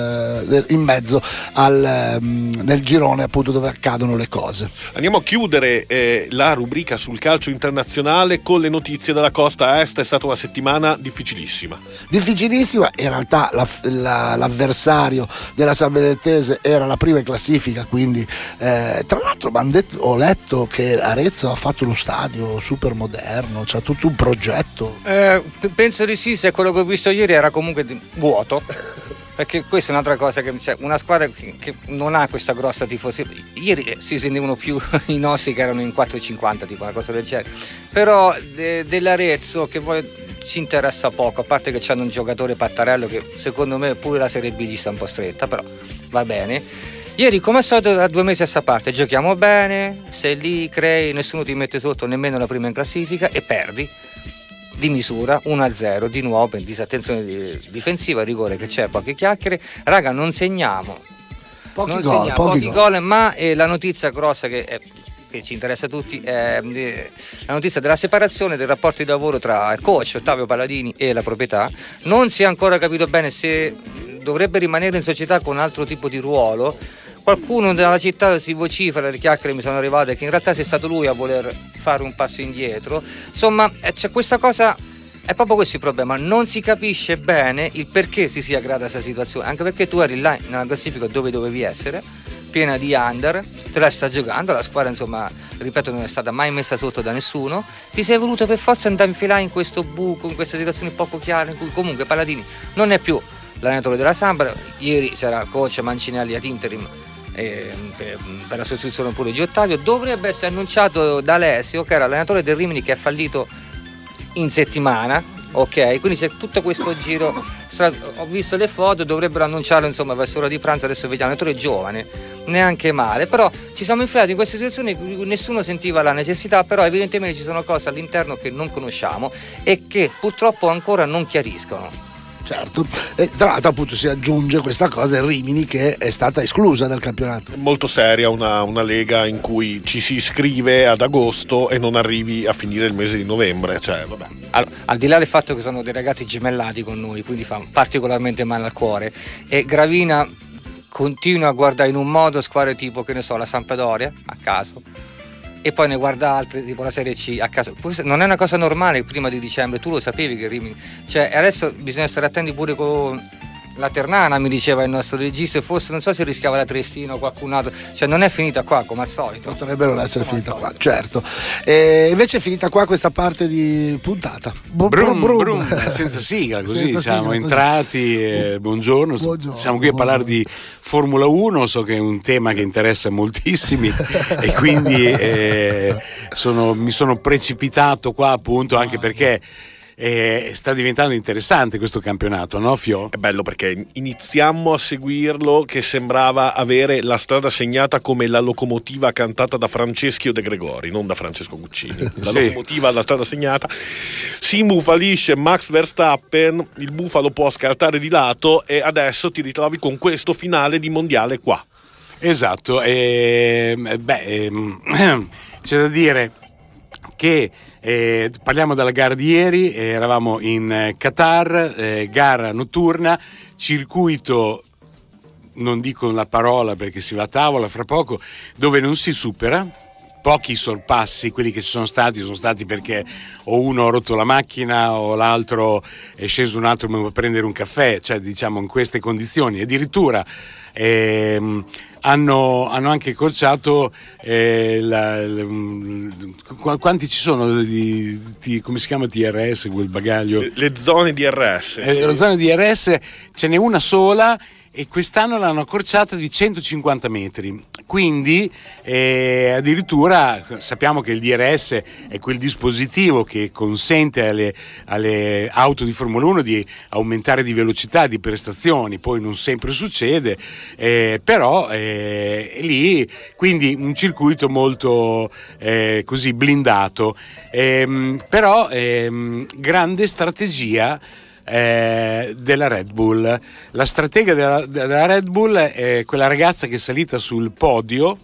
al, in mezzo al, nel girone appunto dove accadono le cose. Andiamo a chiudere eh, la rubrica sul calcio internazionale con le notizie dalla costa est. È stata una settimana difficilissima. Difficilissima, in realtà la, la, l'avversario della San Benedettese era la prima in classifica, quindi eh, tra l'altro detto, ho letto che Arezzo ha fatto uno stadio super moderno, c'ha tutto un progetto. Eh, penso di sì, se quello che ho visto ieri era comunque vuoto, perché questa è un'altra cosa, che cioè, una squadra che, che non ha questa grossa tifoseria. Ieri si sentivano più i nostri che erano in quattro e cinquanta, tipo una cosa del genere, però de, dell'Arezzo che poi ci interessa poco, a parte che c'hanno un giocatore Pattarello che secondo me pure la Serie B gli sta un po' stretta, però va bene. Ieri come al solito da due mesi a sta parte giochiamo bene, sei lì, crei, nessuno ti mette sotto, nemmeno la prima in classifica, e perdi di misura uno a zero di nuovo per disattenzione difensiva, rigore che c'è, poche chiacchiere, raga, non segniamo pochi non gol, segniamo, pochi pochi gol. gol, ma eh, la notizia grossa che, è, che ci interessa a tutti è eh, la notizia della separazione del rapporto di lavoro tra il coach Ottavio Palladini e la proprietà. Non si è ancora capito bene se dovrebbe rimanere in società con altro tipo di ruolo. Qualcuno dalla città si vocifera, le chiacchiere mi sono arrivate che in realtà sia stato lui a voler fare un passo indietro. Insomma, c'è questa cosa, è proprio questo il problema, non si capisce bene il perché si sia creata questa situazione, anche perché tu eri là nella classifica dove dovevi essere, piena di under, te la sta giocando, la squadra insomma, ripeto, non è stata mai messa sotto da nessuno, ti sei voluto per forza andare a infilare in questo buco, in questa situazione poco chiara, in cui comunque Palladini non è più l'allenatore della Sampdoria. Ieri c'era coach Mancinelli ad interim per, per la sostituzione pure di Ottavio. Dovrebbe essere annunciato da Alessio, che era allenatore del Rimini, che è fallito in settimana, ok? Quindi c'è tutto questo giro, ho visto le foto, dovrebbero annunciarlo insomma verso l'ora di pranzo, adesso vediamo, allenatore giovane, neanche male, però ci siamo infilati in queste situazioni in cui nessuno sentiva la necessità, però evidentemente ci sono cose all'interno che non conosciamo e che purtroppo ancora non chiariscono. Certo, e tra l'altro appunto si aggiunge questa cosa del Rimini che è stata esclusa dal campionato. Molto seria, una, una lega in cui ci si iscrive ad agosto e non arrivi a finire il mese di novembre, cioè vabbè. Allora, al di là del fatto che sono dei ragazzi gemellati con noi, quindi fa particolarmente male al cuore, e Gravina continua a guardare in un modo squadre tipo, che ne so, la Sampdoria a caso, e poi ne guarda altre tipo la Serie C a caso. Non è una cosa normale prima di dicembre, tu lo sapevi che Rimini, cioè adesso bisogna stare attenti pure con la Ternana, mi diceva il nostro regista, e forse non so se rischiava la Triestina o qualcun altro, cioè non è finita qua come al solito. Potrebbe non essere come finita qua, certo. E invece è finita qua questa parte di puntata. Brum, brum, brum. brum. Senza sigla, così Senza siamo sigla, entrati. così. Eh, buongiorno. buongiorno, siamo qui a buongiorno. parlare di Formula uno, so che è un tema che interessa moltissimi e quindi eh, sono, mi sono precipitato qua appunto anche perché Eh, sta diventando interessante questo campionato, no Fio? È bello perché iniziammo a seguirlo che sembrava avere la strada segnata come la locomotiva cantata da Francesco De Gregori, non da Francesco Guccini. La Sì. locomotiva alla strada segnata. Si imbufalisce Max Verstappen, il bufalo può scartare di lato e adesso ti ritrovi con questo finale di mondiale qua. Esatto, e, beh, ehm, c'è da dire che eh, parliamo della gara di ieri, eh, eravamo in eh, Qatar, eh, gara notturna, circuito, non dico la parola perché si va a tavola fra poco, dove non si supera, pochi sorpassi, quelli che ci sono stati sono stati perché o uno ha rotto la macchina o l'altro è sceso un altro a prendere un caffè, cioè diciamo in queste condizioni, addirittura ehm, Hanno, hanno anche corciato eh, la, la, quanti ci sono di, di, come si chiama T R S, quel bagaglio, Le, le zone di R S. eh, le zone di R S ce n'è una sola e quest'anno l'hanno accorciata di centocinquanta metri, quindi eh, addirittura sappiamo che il D R S è quel dispositivo che consente alle, alle auto di Formula uno di aumentare di velocità, di prestazioni, poi non sempre succede, eh, però eh, lì quindi un circuito molto eh, così blindato, ehm, però ehm, grande strategia Eh, della Red Bull. La stratega della, della Red Bull è quella ragazza che è salita sul podio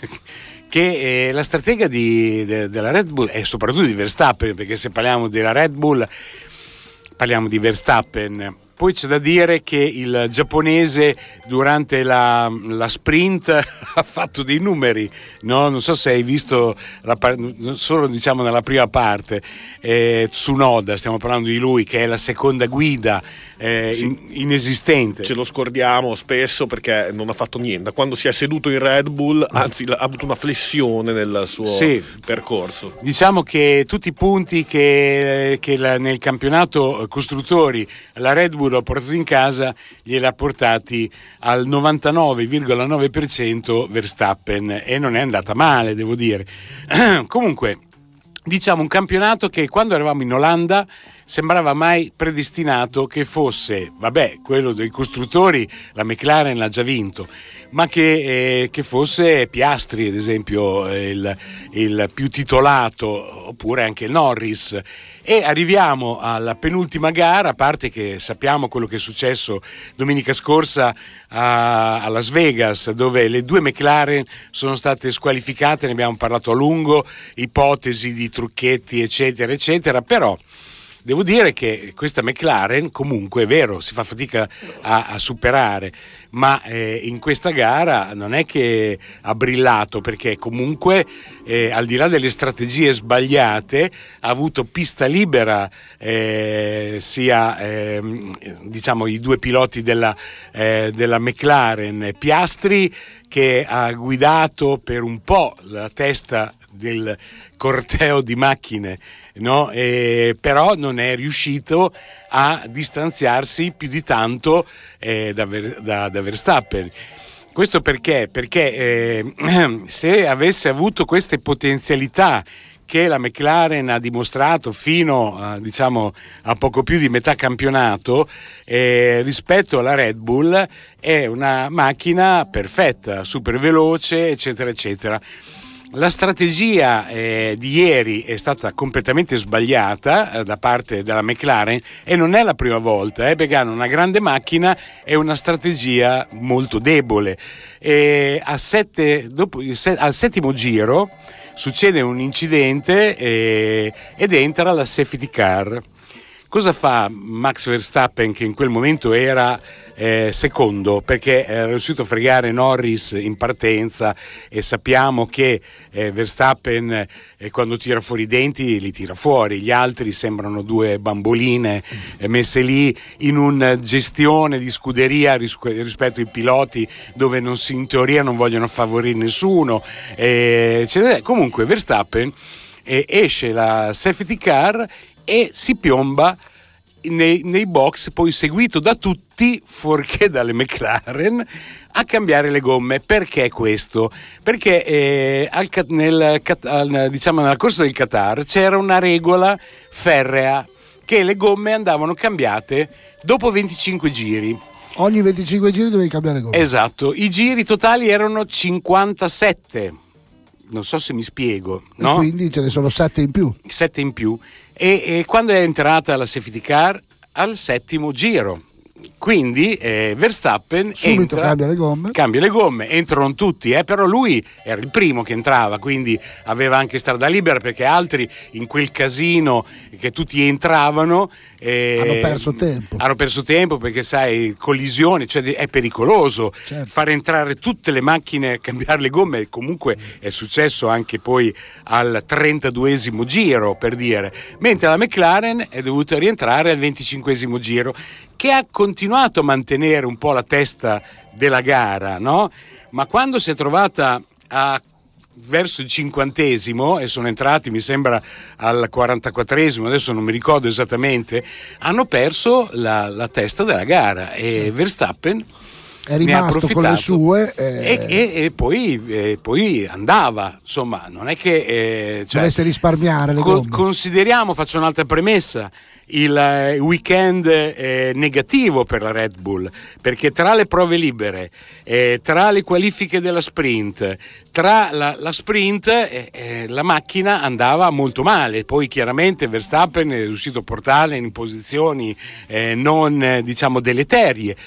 che è la stratega di, de, della Red Bull e soprattutto di Verstappen, perché se parliamo della Red Bull parliamo di Verstappen. Poi c'è da dire che il giapponese durante la, la sprint ha fatto dei numeri, no? Non so se hai visto la, solo diciamo nella prima parte, eh, Tsunoda, stiamo parlando di lui che è la seconda guida, eh, sì. in, inesistente. Ce lo scordiamo spesso perché non ha fatto niente. Quando si è seduto in Red Bull, anzi ha avuto una flessione nel suo sì. percorso. Diciamo che tutti i punti che, che la, nel campionato costruttori la Red Bull ha portato in casa glieli ha portati al novantanove virgola nove per cento Verstappen e non è andata male, devo dire. Comunque diciamo un campionato che quando eravamo in Olanda sembrava mai predestinato che fosse, vabbè, quello dei costruttori la McLaren l'ha già vinto, ma che, eh, che fosse Piastri ad esempio il, il più titolato, oppure anche Norris. E arriviamo alla penultima gara, a parte che sappiamo quello che è successo domenica scorsa a, a Las Vegas, dove le due McLaren sono state squalificate, ne abbiamo parlato a lungo, ipotesi di trucchetti eccetera eccetera, però devo dire che questa McLaren comunque è vero, si fa fatica a, a superare, ma eh, in questa gara non è che ha brillato, perché comunque eh, al di là delle strategie sbagliate ha avuto pista libera eh, sia eh, diciamo i due piloti della, eh, della McLaren, Piastri che ha guidato per un po' la testa del corteo di macchine, no? E però non è riuscito a distanziarsi più di tanto eh, da, da, da Verstappen. Questo perché? Perché eh, se avesse avuto queste potenzialità che la McLaren ha dimostrato fino a, diciamo, a poco più di metà campionato, eh, rispetto alla Red Bull è una macchina perfetta, super veloce eccetera eccetera. La strategia eh, di ieri è stata completamente sbagliata eh, da parte della McLaren e non è la prima volta, eh, perché hanno una grande macchina e una strategia molto debole. E a sette, dopo, se, al settimo giro succede un incidente eh, ed entra la safety car. Cosa fa Max Verstappen, che in quel momento era eh, secondo, perché era riuscito a fregare Norris in partenza, e sappiamo che eh, Verstappen eh, quando tira fuori i denti li tira fuori, gli altri sembrano due bamboline eh, messe lì in una gestione di scuderia ris- rispetto ai piloti, dove non si, in teoria non vogliono favorire nessuno, eh, cioè, comunque Verstappen eh, esce la safety car e si piomba nei, nei box, poi seguito da tutti fuorché dalle McLaren, a cambiare le gomme. Perché questo? Perché eh, al, nel, al, diciamo, nella corsa del Qatar c'era una regola ferrea che le gomme andavano cambiate dopo venticinque giri. Ogni venticinque giri dovevi cambiare gomme. Esatto, i giri totali erano cinquantasette. Non so se mi spiego, no? E quindi ce ne sono sette in più. Sette in più. E, e quando è entrata la safety car? Al settimo giro. Quindi eh, Verstappen subito entra, cambia le gomme. Cambia le gomme, entrano tutti, eh, però lui era il primo che entrava, quindi aveva anche strada libera, perché altri in quel casino che tutti entravano eh, hanno perso tempo. Hanno perso tempo perché sai, collisioni, cioè è pericoloso, certo. Fare entrare tutte le macchine, cambiare le gomme. Comunque è successo anche poi al trentaduesimo giro, per dire, mentre la McLaren è dovuta rientrare al venticinquesimo giro, che ha continuato a mantenere un po' la testa della gara, no? Ma quando si è trovata a verso il cinquantesimo e sono entrati, mi sembra, al quarantaquattresimo, adesso non mi ricordo esattamente, hanno perso la, la testa della gara e Verstappen è rimasto con le sue eh... e, e, e poi, e poi andava, insomma, non è che eh, cioè, dovesse risparmiare le co- gomme. Consideriamo, faccio un'altra premessa, il eh, weekend eh, negativo per la Red Bull, perché tra le prove libere, eh, tra le qualifiche della sprint, tra la, la sprint eh, eh, la macchina andava molto male. Poi chiaramente Verstappen è riuscito a portarla in posizioni eh, non eh, diciamo deleterie,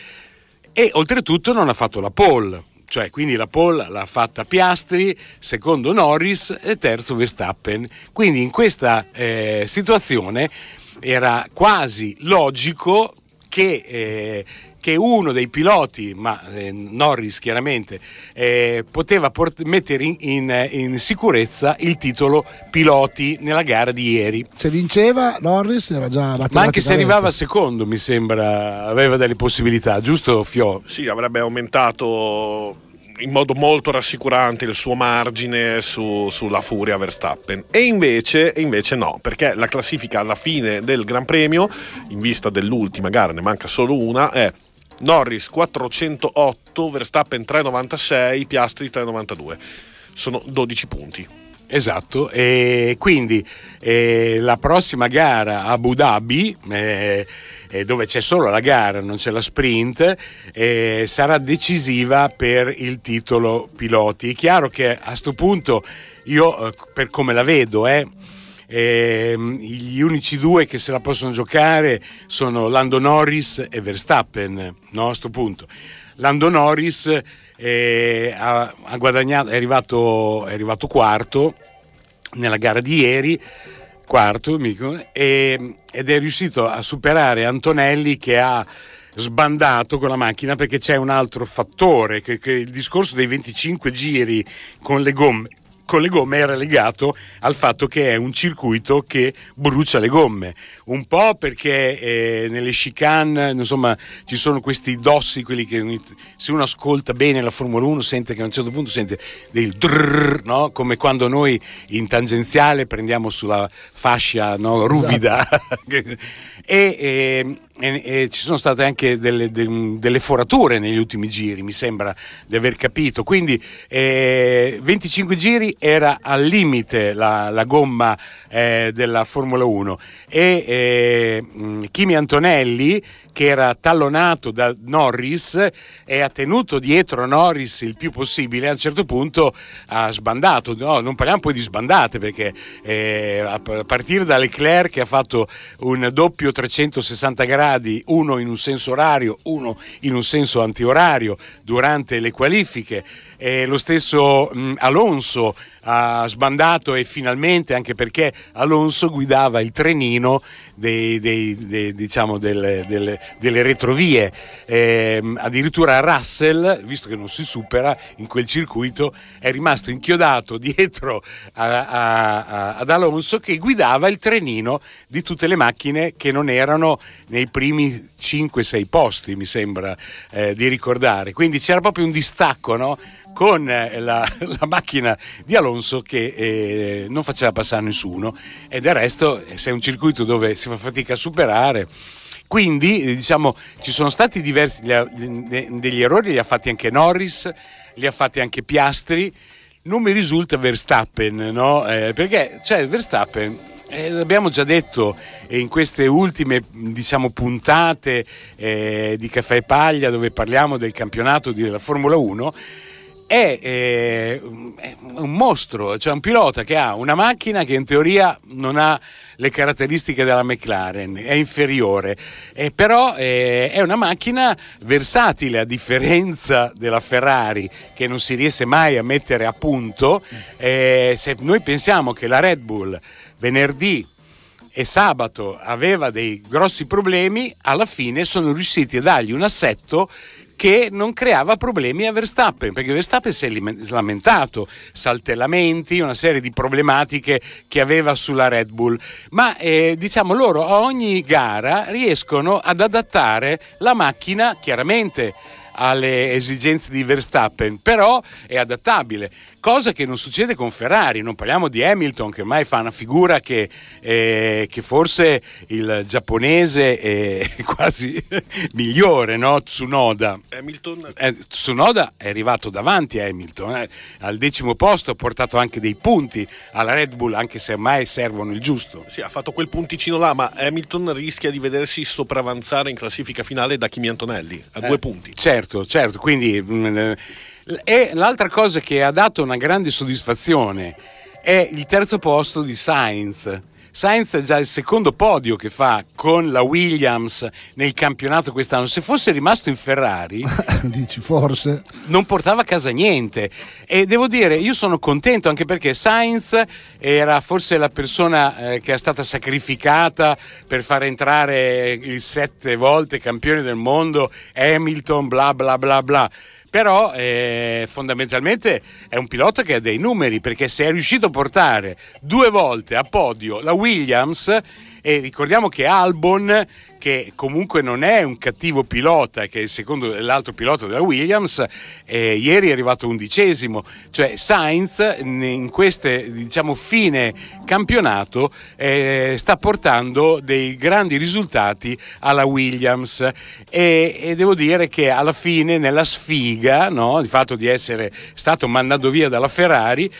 e oltretutto non ha fatto la pole, cioè quindi la pole l'ha fatta Piastri, secondo Norris e terzo Verstappen. Quindi in questa eh, situazione era quasi logico che, eh, che uno dei piloti, ma eh, Norris chiaramente, eh, poteva port- mettere in, in, in sicurezza il titolo piloti nella gara di ieri. Se vinceva Norris era già matematicamente. Ma anche se arrivava secondo, mi sembra, aveva delle possibilità, giusto Fio? Sì, avrebbe aumentato in modo molto rassicurante il suo margine su, sulla furia Verstappen, e invece, e invece no, perché la classifica alla fine del Gran Premio, in vista dell'ultima gara, ne manca solo una, è Norris quattrocentootto, Verstappen trecentonovantasei, Piastri trecentonovantadue, sono dodici punti. Esatto, e quindi eh, la prossima gara a Abu Dhabi, eh, eh, dove c'è solo la gara, non c'è la sprint, eh, sarà decisiva per il titolo piloti. È chiaro che a sto punto io, eh, per come la vedo, eh, eh, gli unici due che se la possono giocare sono Lando Norris e Verstappen, no, a sto punto. Lando Norris eh, ha, ha guadagnato, è arrivato, è arrivato quarto nella gara di ieri, quarto e, ed è riuscito a superare Antonelli, che ha sbandato con la macchina, perché c'è un altro fattore, che, che il discorso dei venticinque giri con le gomme con le gomme era legato al fatto che è un circuito che brucia le gomme, un po' perché eh, nelle chicane, insomma, ci sono questi dossi, quelli che se uno ascolta bene la Formula uno sente che a un certo punto sente del drrrr, no? Come quando noi in tangenziale prendiamo sulla fascia, no, ruvida. Esatto. e, e, e, e ci sono state anche delle, de, delle forature negli ultimi giri, mi sembra di aver capito, quindi eh, venticinque giri era al limite la, la gomma eh, della Formula uno, e eh, Kimi Antonelli, che era tallonato da Norris e ha tenuto dietro Norris il più possibile, a un certo punto ha sbandato. No, non parliamo poi di sbandate, perché eh, a partire da Leclerc, che ha fatto un doppio trecentosessanta gradi, uno in un senso orario, uno in un senso antiorario durante le qualifiche, e lo stesso mh, Alonso ha sbandato, e finalmente, anche perché Alonso guidava il trenino dei, dei, dei, diciamo delle, delle, delle retrovie, eh, addirittura Russell, visto che non si supera in quel circuito, è rimasto inchiodato dietro a, a, a, ad Alonso, che guidava il trenino di tutte le macchine che non erano nei primi cinque sei posti, mi sembra eh, di ricordare. Quindi c'era proprio un distacco, no? Con la, la macchina di Alonso che eh, non faceva passare nessuno, e del resto se è un circuito dove si fa fatica a superare. Quindi diciamo ci sono stati diversi degli errori, li ha fatti anche Norris, li ha fatti anche Piastri. Non mi risulta Verstappen, no? Eh, perché cioè Verstappen, eh, l'abbiamo già detto in queste ultime, diciamo, puntate eh, di Caffè e Paglia, dove parliamo del campionato della Formula uno. È, è, è un mostro, cioè un pilota che ha una macchina che in teoria non ha le caratteristiche della McLaren, è inferiore, eh, però eh, è una macchina versatile, a differenza della Ferrari, che non si riesce mai a mettere a punto. Eh, se noi pensiamo che la Red Bull venerdì e sabato aveva dei grossi problemi, alla fine sono riusciti a dargli un assetto che non creava problemi a Verstappen, perché Verstappen si è lamentato, saltellamenti, una serie di problematiche che aveva sulla Red Bull, ma eh, diciamo loro a ogni gara riescono ad adattare la macchina chiaramente alle esigenze di Verstappen, però è adattabile, cosa che non succede con Ferrari. Non parliamo di Hamilton, che ormai fa una figura che, eh, che forse il giapponese è quasi migliore, no? Tsunoda. Hamilton eh, Tsunoda è arrivato davanti a Hamilton, eh. Al decimo posto, ha portato anche dei punti alla Red Bull, anche se ormai servono il giusto. sì, ha fatto quel punticino là, ma Hamilton rischia di vedersi sopravanzare in classifica finale da Kimi Antonelli a Eh, due punti. Certo, certo, quindi mh, e l'altra cosa che ha dato una grande soddisfazione è il terzo posto di Sainz. Sainz è già il secondo podio che fa con la Williams nel campionato quest'anno. Se fosse rimasto in Ferrari, Dici forse? non portava a casa niente. E devo dire, io sono contento anche perché Sainz era forse la persona eh, che è stata sacrificata per far entrare il sette volte campione del mondo Hamilton, bla bla bla bla. Però eh, fondamentalmente è un pilota che ha dei numeri, perché se è riuscito a portare due volte a podio la Williams, e ricordiamo che Albon, che comunque non è un cattivo pilota, che è il secondo, l'altro pilota della Williams, eh, ieri è arrivato undicesimo. Cioè Sainz in queste, diciamo, fine campionato eh, sta portando dei grandi risultati alla Williams, e, e devo dire che alla fine, nella sfiga, no, il fatto di essere stato mandato via dalla Ferrari,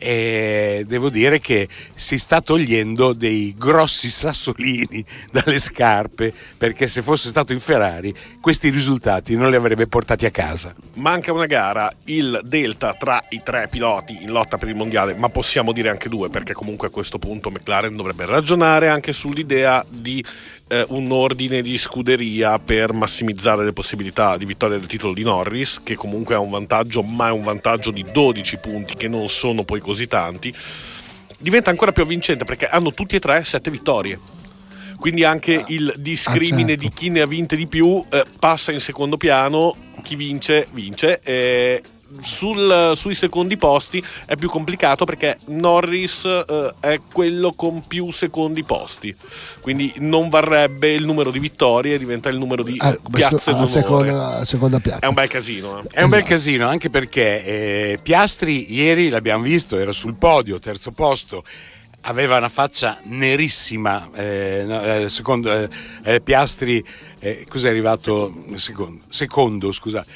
e devo dire che si sta togliendo dei grossi sassolini dalle scarpe, perché se fosse stato in Ferrari questi risultati non li avrebbe portati a casa. Manca una gara, il delta tra i tre piloti in lotta per il mondiale, ma possiamo dire anche due, perché comunque a questo punto McLaren dovrebbe ragionare anche sull'idea di eh, un ordine di scuderia per massimizzare le possibilità di vittoria del titolo di Norris, che comunque ha un vantaggio, ma è un vantaggio di dodici punti, che non sono poi così tanti. Diventa ancora più avvincente perché hanno tutti e tre sette vittorie, quindi anche il discrimine ah, certo. di chi ne ha vinte di più eh, passa in secondo piano. Chi vince vince. eh, sul, sui secondi posti è più complicato perché Norris eh, è quello con più secondi posti, quindi non varrebbe il numero di vittorie, diventa il numero di Eh, piazze alla d'onore. seconda, seconda piazza. È un bel casino, eh. È un bel Esatto. casino, anche perché eh, Piastri ieri l'abbiamo visto, era sul podio, terzo posto, aveva una faccia nerissima, eh, no, eh, secondo eh, eh, Piastri, eh, cos'è arrivato? Secondo, secondo scusa,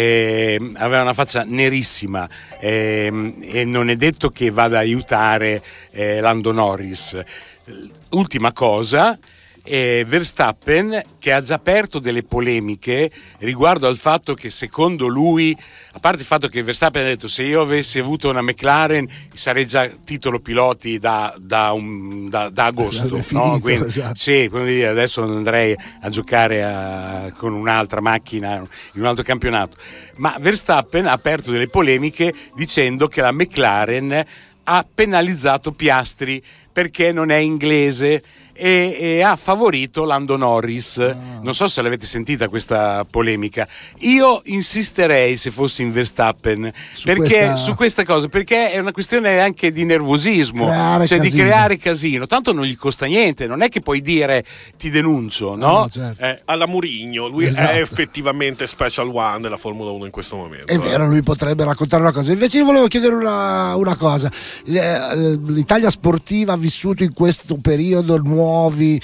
eh, aveva una faccia nerissima, eh, e non è detto che vada a aiutare eh, Lando Norris. Ultima cosa, eh, Verstappen, che ha già aperto delle polemiche riguardo al fatto che secondo lui, a parte il fatto che Verstappen ha detto se io avessi avuto una McLaren sarei già titolo piloti da, da, un, da, da agosto, Sarebbe no? finito, Quindi, esatto. sì, quindi adesso andrei a giocare a, con un'altra macchina in un altro campionato. Ma Verstappen ha aperto delle polemiche dicendo che la McLaren ha penalizzato Piastri perché non è inglese e, e ha favorito Lando Norris. Ah. Non so se l'avete sentita questa polemica. Io insisterei, se fossi in Verstappen, Su perché questa... su questa cosa, perché è una questione anche di nervosismo, Creare cioè casino. di creare casino. Tanto non gli costa niente, non è che puoi dire ti denuncio, no? No, certo. eh, Alla Murigno, lui Esatto. è effettivamente special one della Formula uno in questo momento. È vero, lui potrebbe raccontare una cosa. Invece io volevo chiedere una, una cosa. L'Italia sportiva ha vissuto in questo periodo nuovi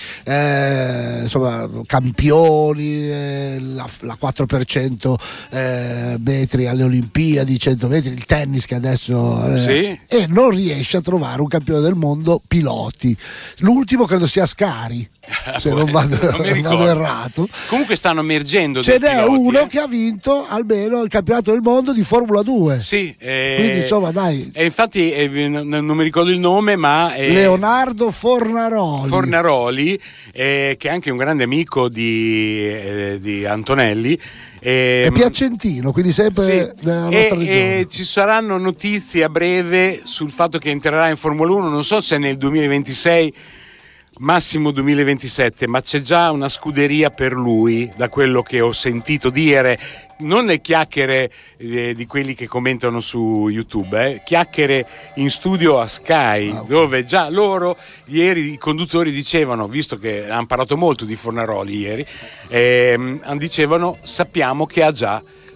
eh, insomma, campioni, eh, la, la quattro per cento eh, metri alle Olimpiadi, cento metri, il tennis che adesso eh, Sì. e non riesce a trovare un campione del mondo piloti. L'ultimo credo sia Scari, se non vado, non mi ricordo. vado errato. Comunque stanno emergendo Ce dei n'è piloti, uno eh. che ha vinto almeno il campionato del mondo di Formula due. Sì, eh, Quindi insomma dai, e infatti eh, non, non mi ricordo il nome, ma eh, Leonardo Fornaroli. Fornaroli, eh, che è anche un grande amico di, eh, di Antonelli. Eh, È piacentino, quindi sempre sì. nella e, nostra regione. e ci saranno notizie a breve sul fatto che entrerà in Formula uno, non so se nel duemilaventisei, massimo duemilaventisette, ma c'è già una scuderia per lui, da quello che ho sentito dire. Non le chiacchiere eh, di quelli che commentano su YouTube, eh, chiacchiere in studio a Sky, Ah, okay. dove già loro ieri i conduttori dicevano, visto che hanno parlato molto di Fornaroli ieri, ehm, dicevano sappiamo che ha già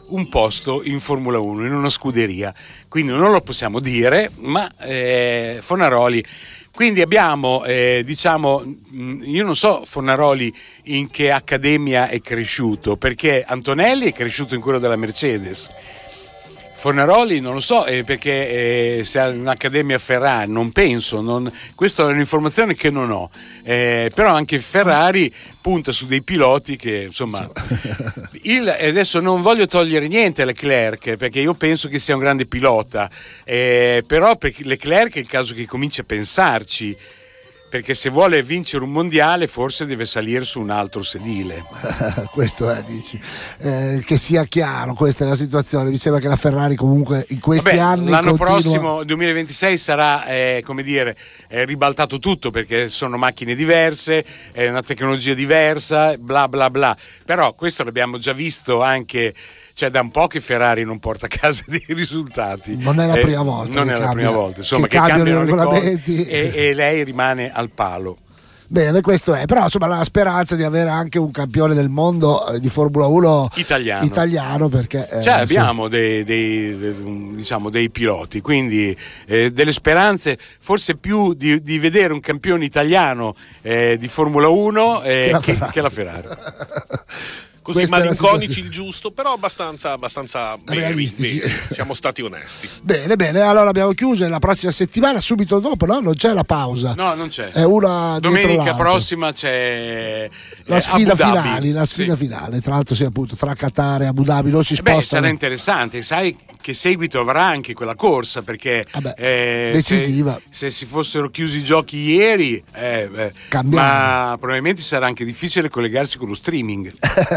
un posto in Formula uno, in una scuderia. Quindi non lo possiamo dire, ma eh, Fornaroli. Quindi abbiamo, eh, diciamo, io non so Fornaroli in che accademia è cresciuto, perché Antonelli è cresciuto in quello della Mercedes. Fornaroli non lo so, eh, perché eh, se ha un'accademia Ferrari, non penso, non, questa è un'informazione che non ho, eh, però anche Ferrari punta su dei piloti che insomma, il, adesso non voglio togliere niente a Leclerc, perché io penso che sia un grande pilota, eh, però per Leclerc è il caso che cominci a pensarci, perché se vuole vincere un mondiale forse deve salire su un altro sedile. Questo è, dici, eh, che sia chiaro, questa è la situazione. Mi sembra che la Ferrari comunque in questi Vabbè, anni l'anno continua... prossimo duemilaventisei sarà eh, come dire eh, ribaltato tutto, perché sono macchine diverse, è una tecnologia diversa, bla bla bla, però questo l'abbiamo già visto anche, cioè da un po' che Ferrari non porta a casa dei risultati. Non è la eh, prima volta. Non è cambia, la prima volta, insomma, che, che cambiano, cambiano i le regolamenti. cose e, e lei rimane al palo. Bene, questo è, però insomma la speranza di avere anche un campione del mondo eh, di Formula uno italiano, italiano perché eh, cioè sì. abbiamo dei, dei, dei, diciamo, dei piloti, quindi eh, delle speranze forse più di, di vedere un campione italiano eh, di Formula uno eh, che, la che, che la Ferrari. Così Questa è la malinconici situazione. il giusto, però abbastanza, abbastanza veri, Realistici. veri. Siamo stati onesti. Bene, bene, allora abbiamo chiuso e la prossima settimana, subito dopo, no? Non c'è la pausa. No, non c'è. È una dietro Domenica l'altra. prossima c'è La eh, sfida Abu Dhabi. finale, la sfida Sì. finale, tra l'altro sì, appunto, tra Qatar e Abu Dhabi non si Eh Beh, spostano. sarà interessante, sai che seguito avrà anche quella corsa, perché Vabbè, eh, decisiva. Se, se si fossero chiusi i giochi ieri, eh, eh, Cambiamo. ma probabilmente sarà anche difficile collegarsi con lo streaming.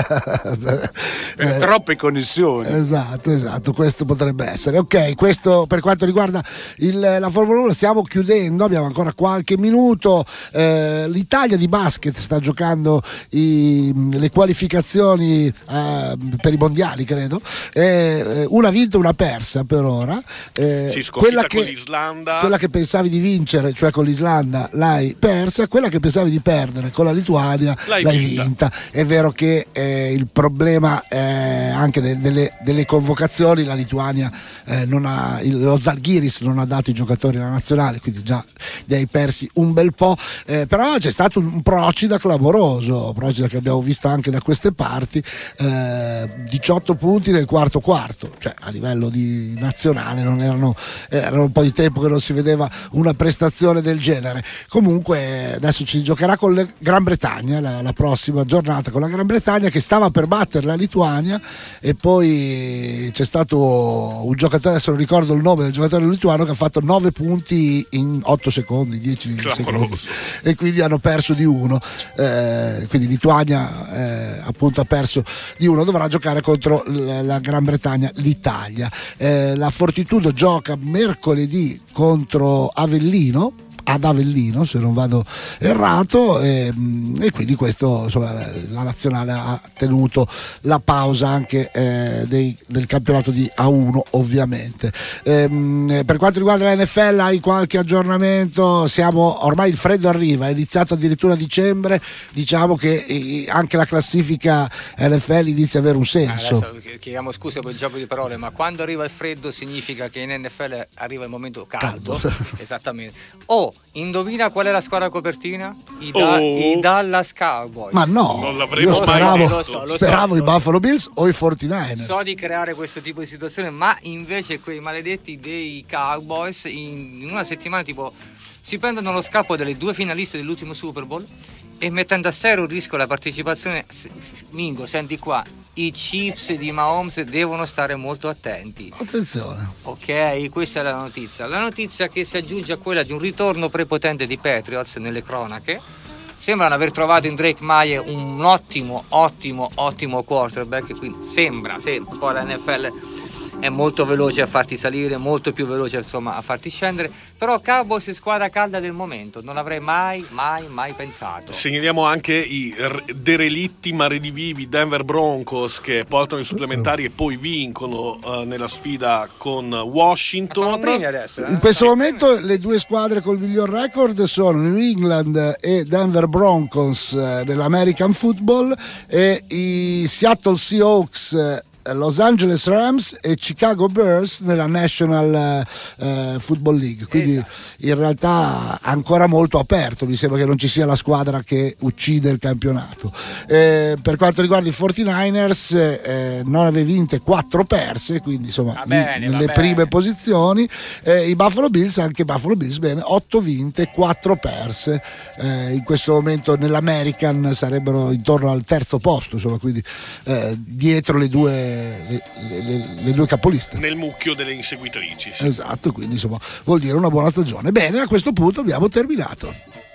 per Eh, troppe connessioni. Esatto, esatto, questo potrebbe essere. Ok, questo per quanto riguarda il, la Formula uno, stiamo chiudendo, abbiamo ancora qualche minuto. Eh, L'Italia di basket sta giocando i, le qualificazioni eh, per i mondiali, credo. Eh, una vinta, una persa per ora. Eh, Si sconfitta quella con che, l'Islanda. quella che pensavi di vincere, cioè con l'Islanda, l'hai persa, quella che pensavi di perdere con la Lituania L'hai l'hai, vinta. vinta. È vero che eh, il problema eh, anche de- delle, delle convocazioni, la Lituania eh, non ha, il, lo Zalgiris non ha dato i giocatori alla nazionale, quindi già ne hai persi un bel po', eh, però c'è stato un Procida clamoroso, Procida che abbiamo visto anche da queste parti, eh, diciotto punti nel quarto quarto, cioè a livello di nazionale non erano, erano un po' di tempo che non si vedeva una prestazione del genere. Comunque adesso ci giocherà con la Gran Bretagna, la, la prossima giornata con la Gran Bretagna, che stava per battere la Lituania, e poi c'è stato un giocatore, adesso non ricordo il nome del giocatore lituano, che ha fatto nove punti in otto secondi, dieci secondi, e quindi hanno perso di uno, eh, quindi Lituania eh, appunto ha perso di uno, dovrà giocare contro l- la Gran Bretagna, l'Italia. Eh, la Fortitudo gioca mercoledì contro Avellino, ad Avellino se non vado errato, e, e quindi questo, insomma, la nazionale ha tenuto la pausa anche eh, dei, del campionato di A uno ovviamente. Ehm, per quanto riguarda la N F L hai qualche aggiornamento? Siamo ormai, il freddo arriva, è iniziato addirittura a dicembre, diciamo che eh, anche la classifica N F L inizia ad avere un senso. Adesso chiediamo scusa per il gioco di parole, ma quando arriva il freddo significa che in N F L arriva il momento caldo, Caldo. esattamente. O indovina qual è la squadra copertina? I, da- Oh. i Dallas Cowboys. Ma no, Non l'avremmo io mai speravo, detto. Lo so, lo speravo so, i lo so. Buffalo Bills o i quarantanovers. So di creare questo tipo di situazione, ma invece quei maledetti dei Cowboys in in una settimana tipo si prendono lo scappo delle due finaliste dell'ultimo Super Bowl e mettendo a serio rischio la partecipazione. Mingo, senti qua, i Chiefs di Mahomes devono stare molto attenti. Attenzione. Ok, questa è la notizia. La notizia che si aggiunge a quella di un ritorno prepotente di Patriots nelle cronache. Sembrano aver trovato in Drake Maye un ottimo, ottimo, ottimo quarterback. Quindi sembra, sembra. Poi la N F L è molto veloce a farti salire, molto più veloce insomma a farti scendere. Però Cowboys è squadra calda del momento, non l'avrei mai, mai, mai pensato. Segnaliamo anche i r- derelitti ma redivivi Denver Broncos, che portano i supplementari e poi vincono uh, nella sfida con Sono Washington. primi adesso, eh? In questo momento le due squadre col miglior record sono New England e Denver Broncos eh, nell'American Football, e i Seattle Seahawks eh, Los Angeles Rams e Chicago Bears nella National eh, Football League, quindi esatto. in realtà ancora molto aperto, mi sembra che non ci sia la squadra che uccide il campionato. Eh, per quanto riguarda i quarantanovers, eh, non aveva vinte, quattro perse, quindi insomma Va bene, lì, va nelle bene. prime posizioni. Eh, i Buffalo Bills, anche Buffalo Bills, bene, otto vinte, quattro perse. Eh, in questo momento nell'American sarebbero intorno al terzo posto, insomma, quindi eh, dietro le due le, le, le due capoliste. Nel mucchio delle inseguitrici. Sì. Esatto, quindi insomma vuol dire una buona stagione. Bene, a questo punto abbiamo terminato.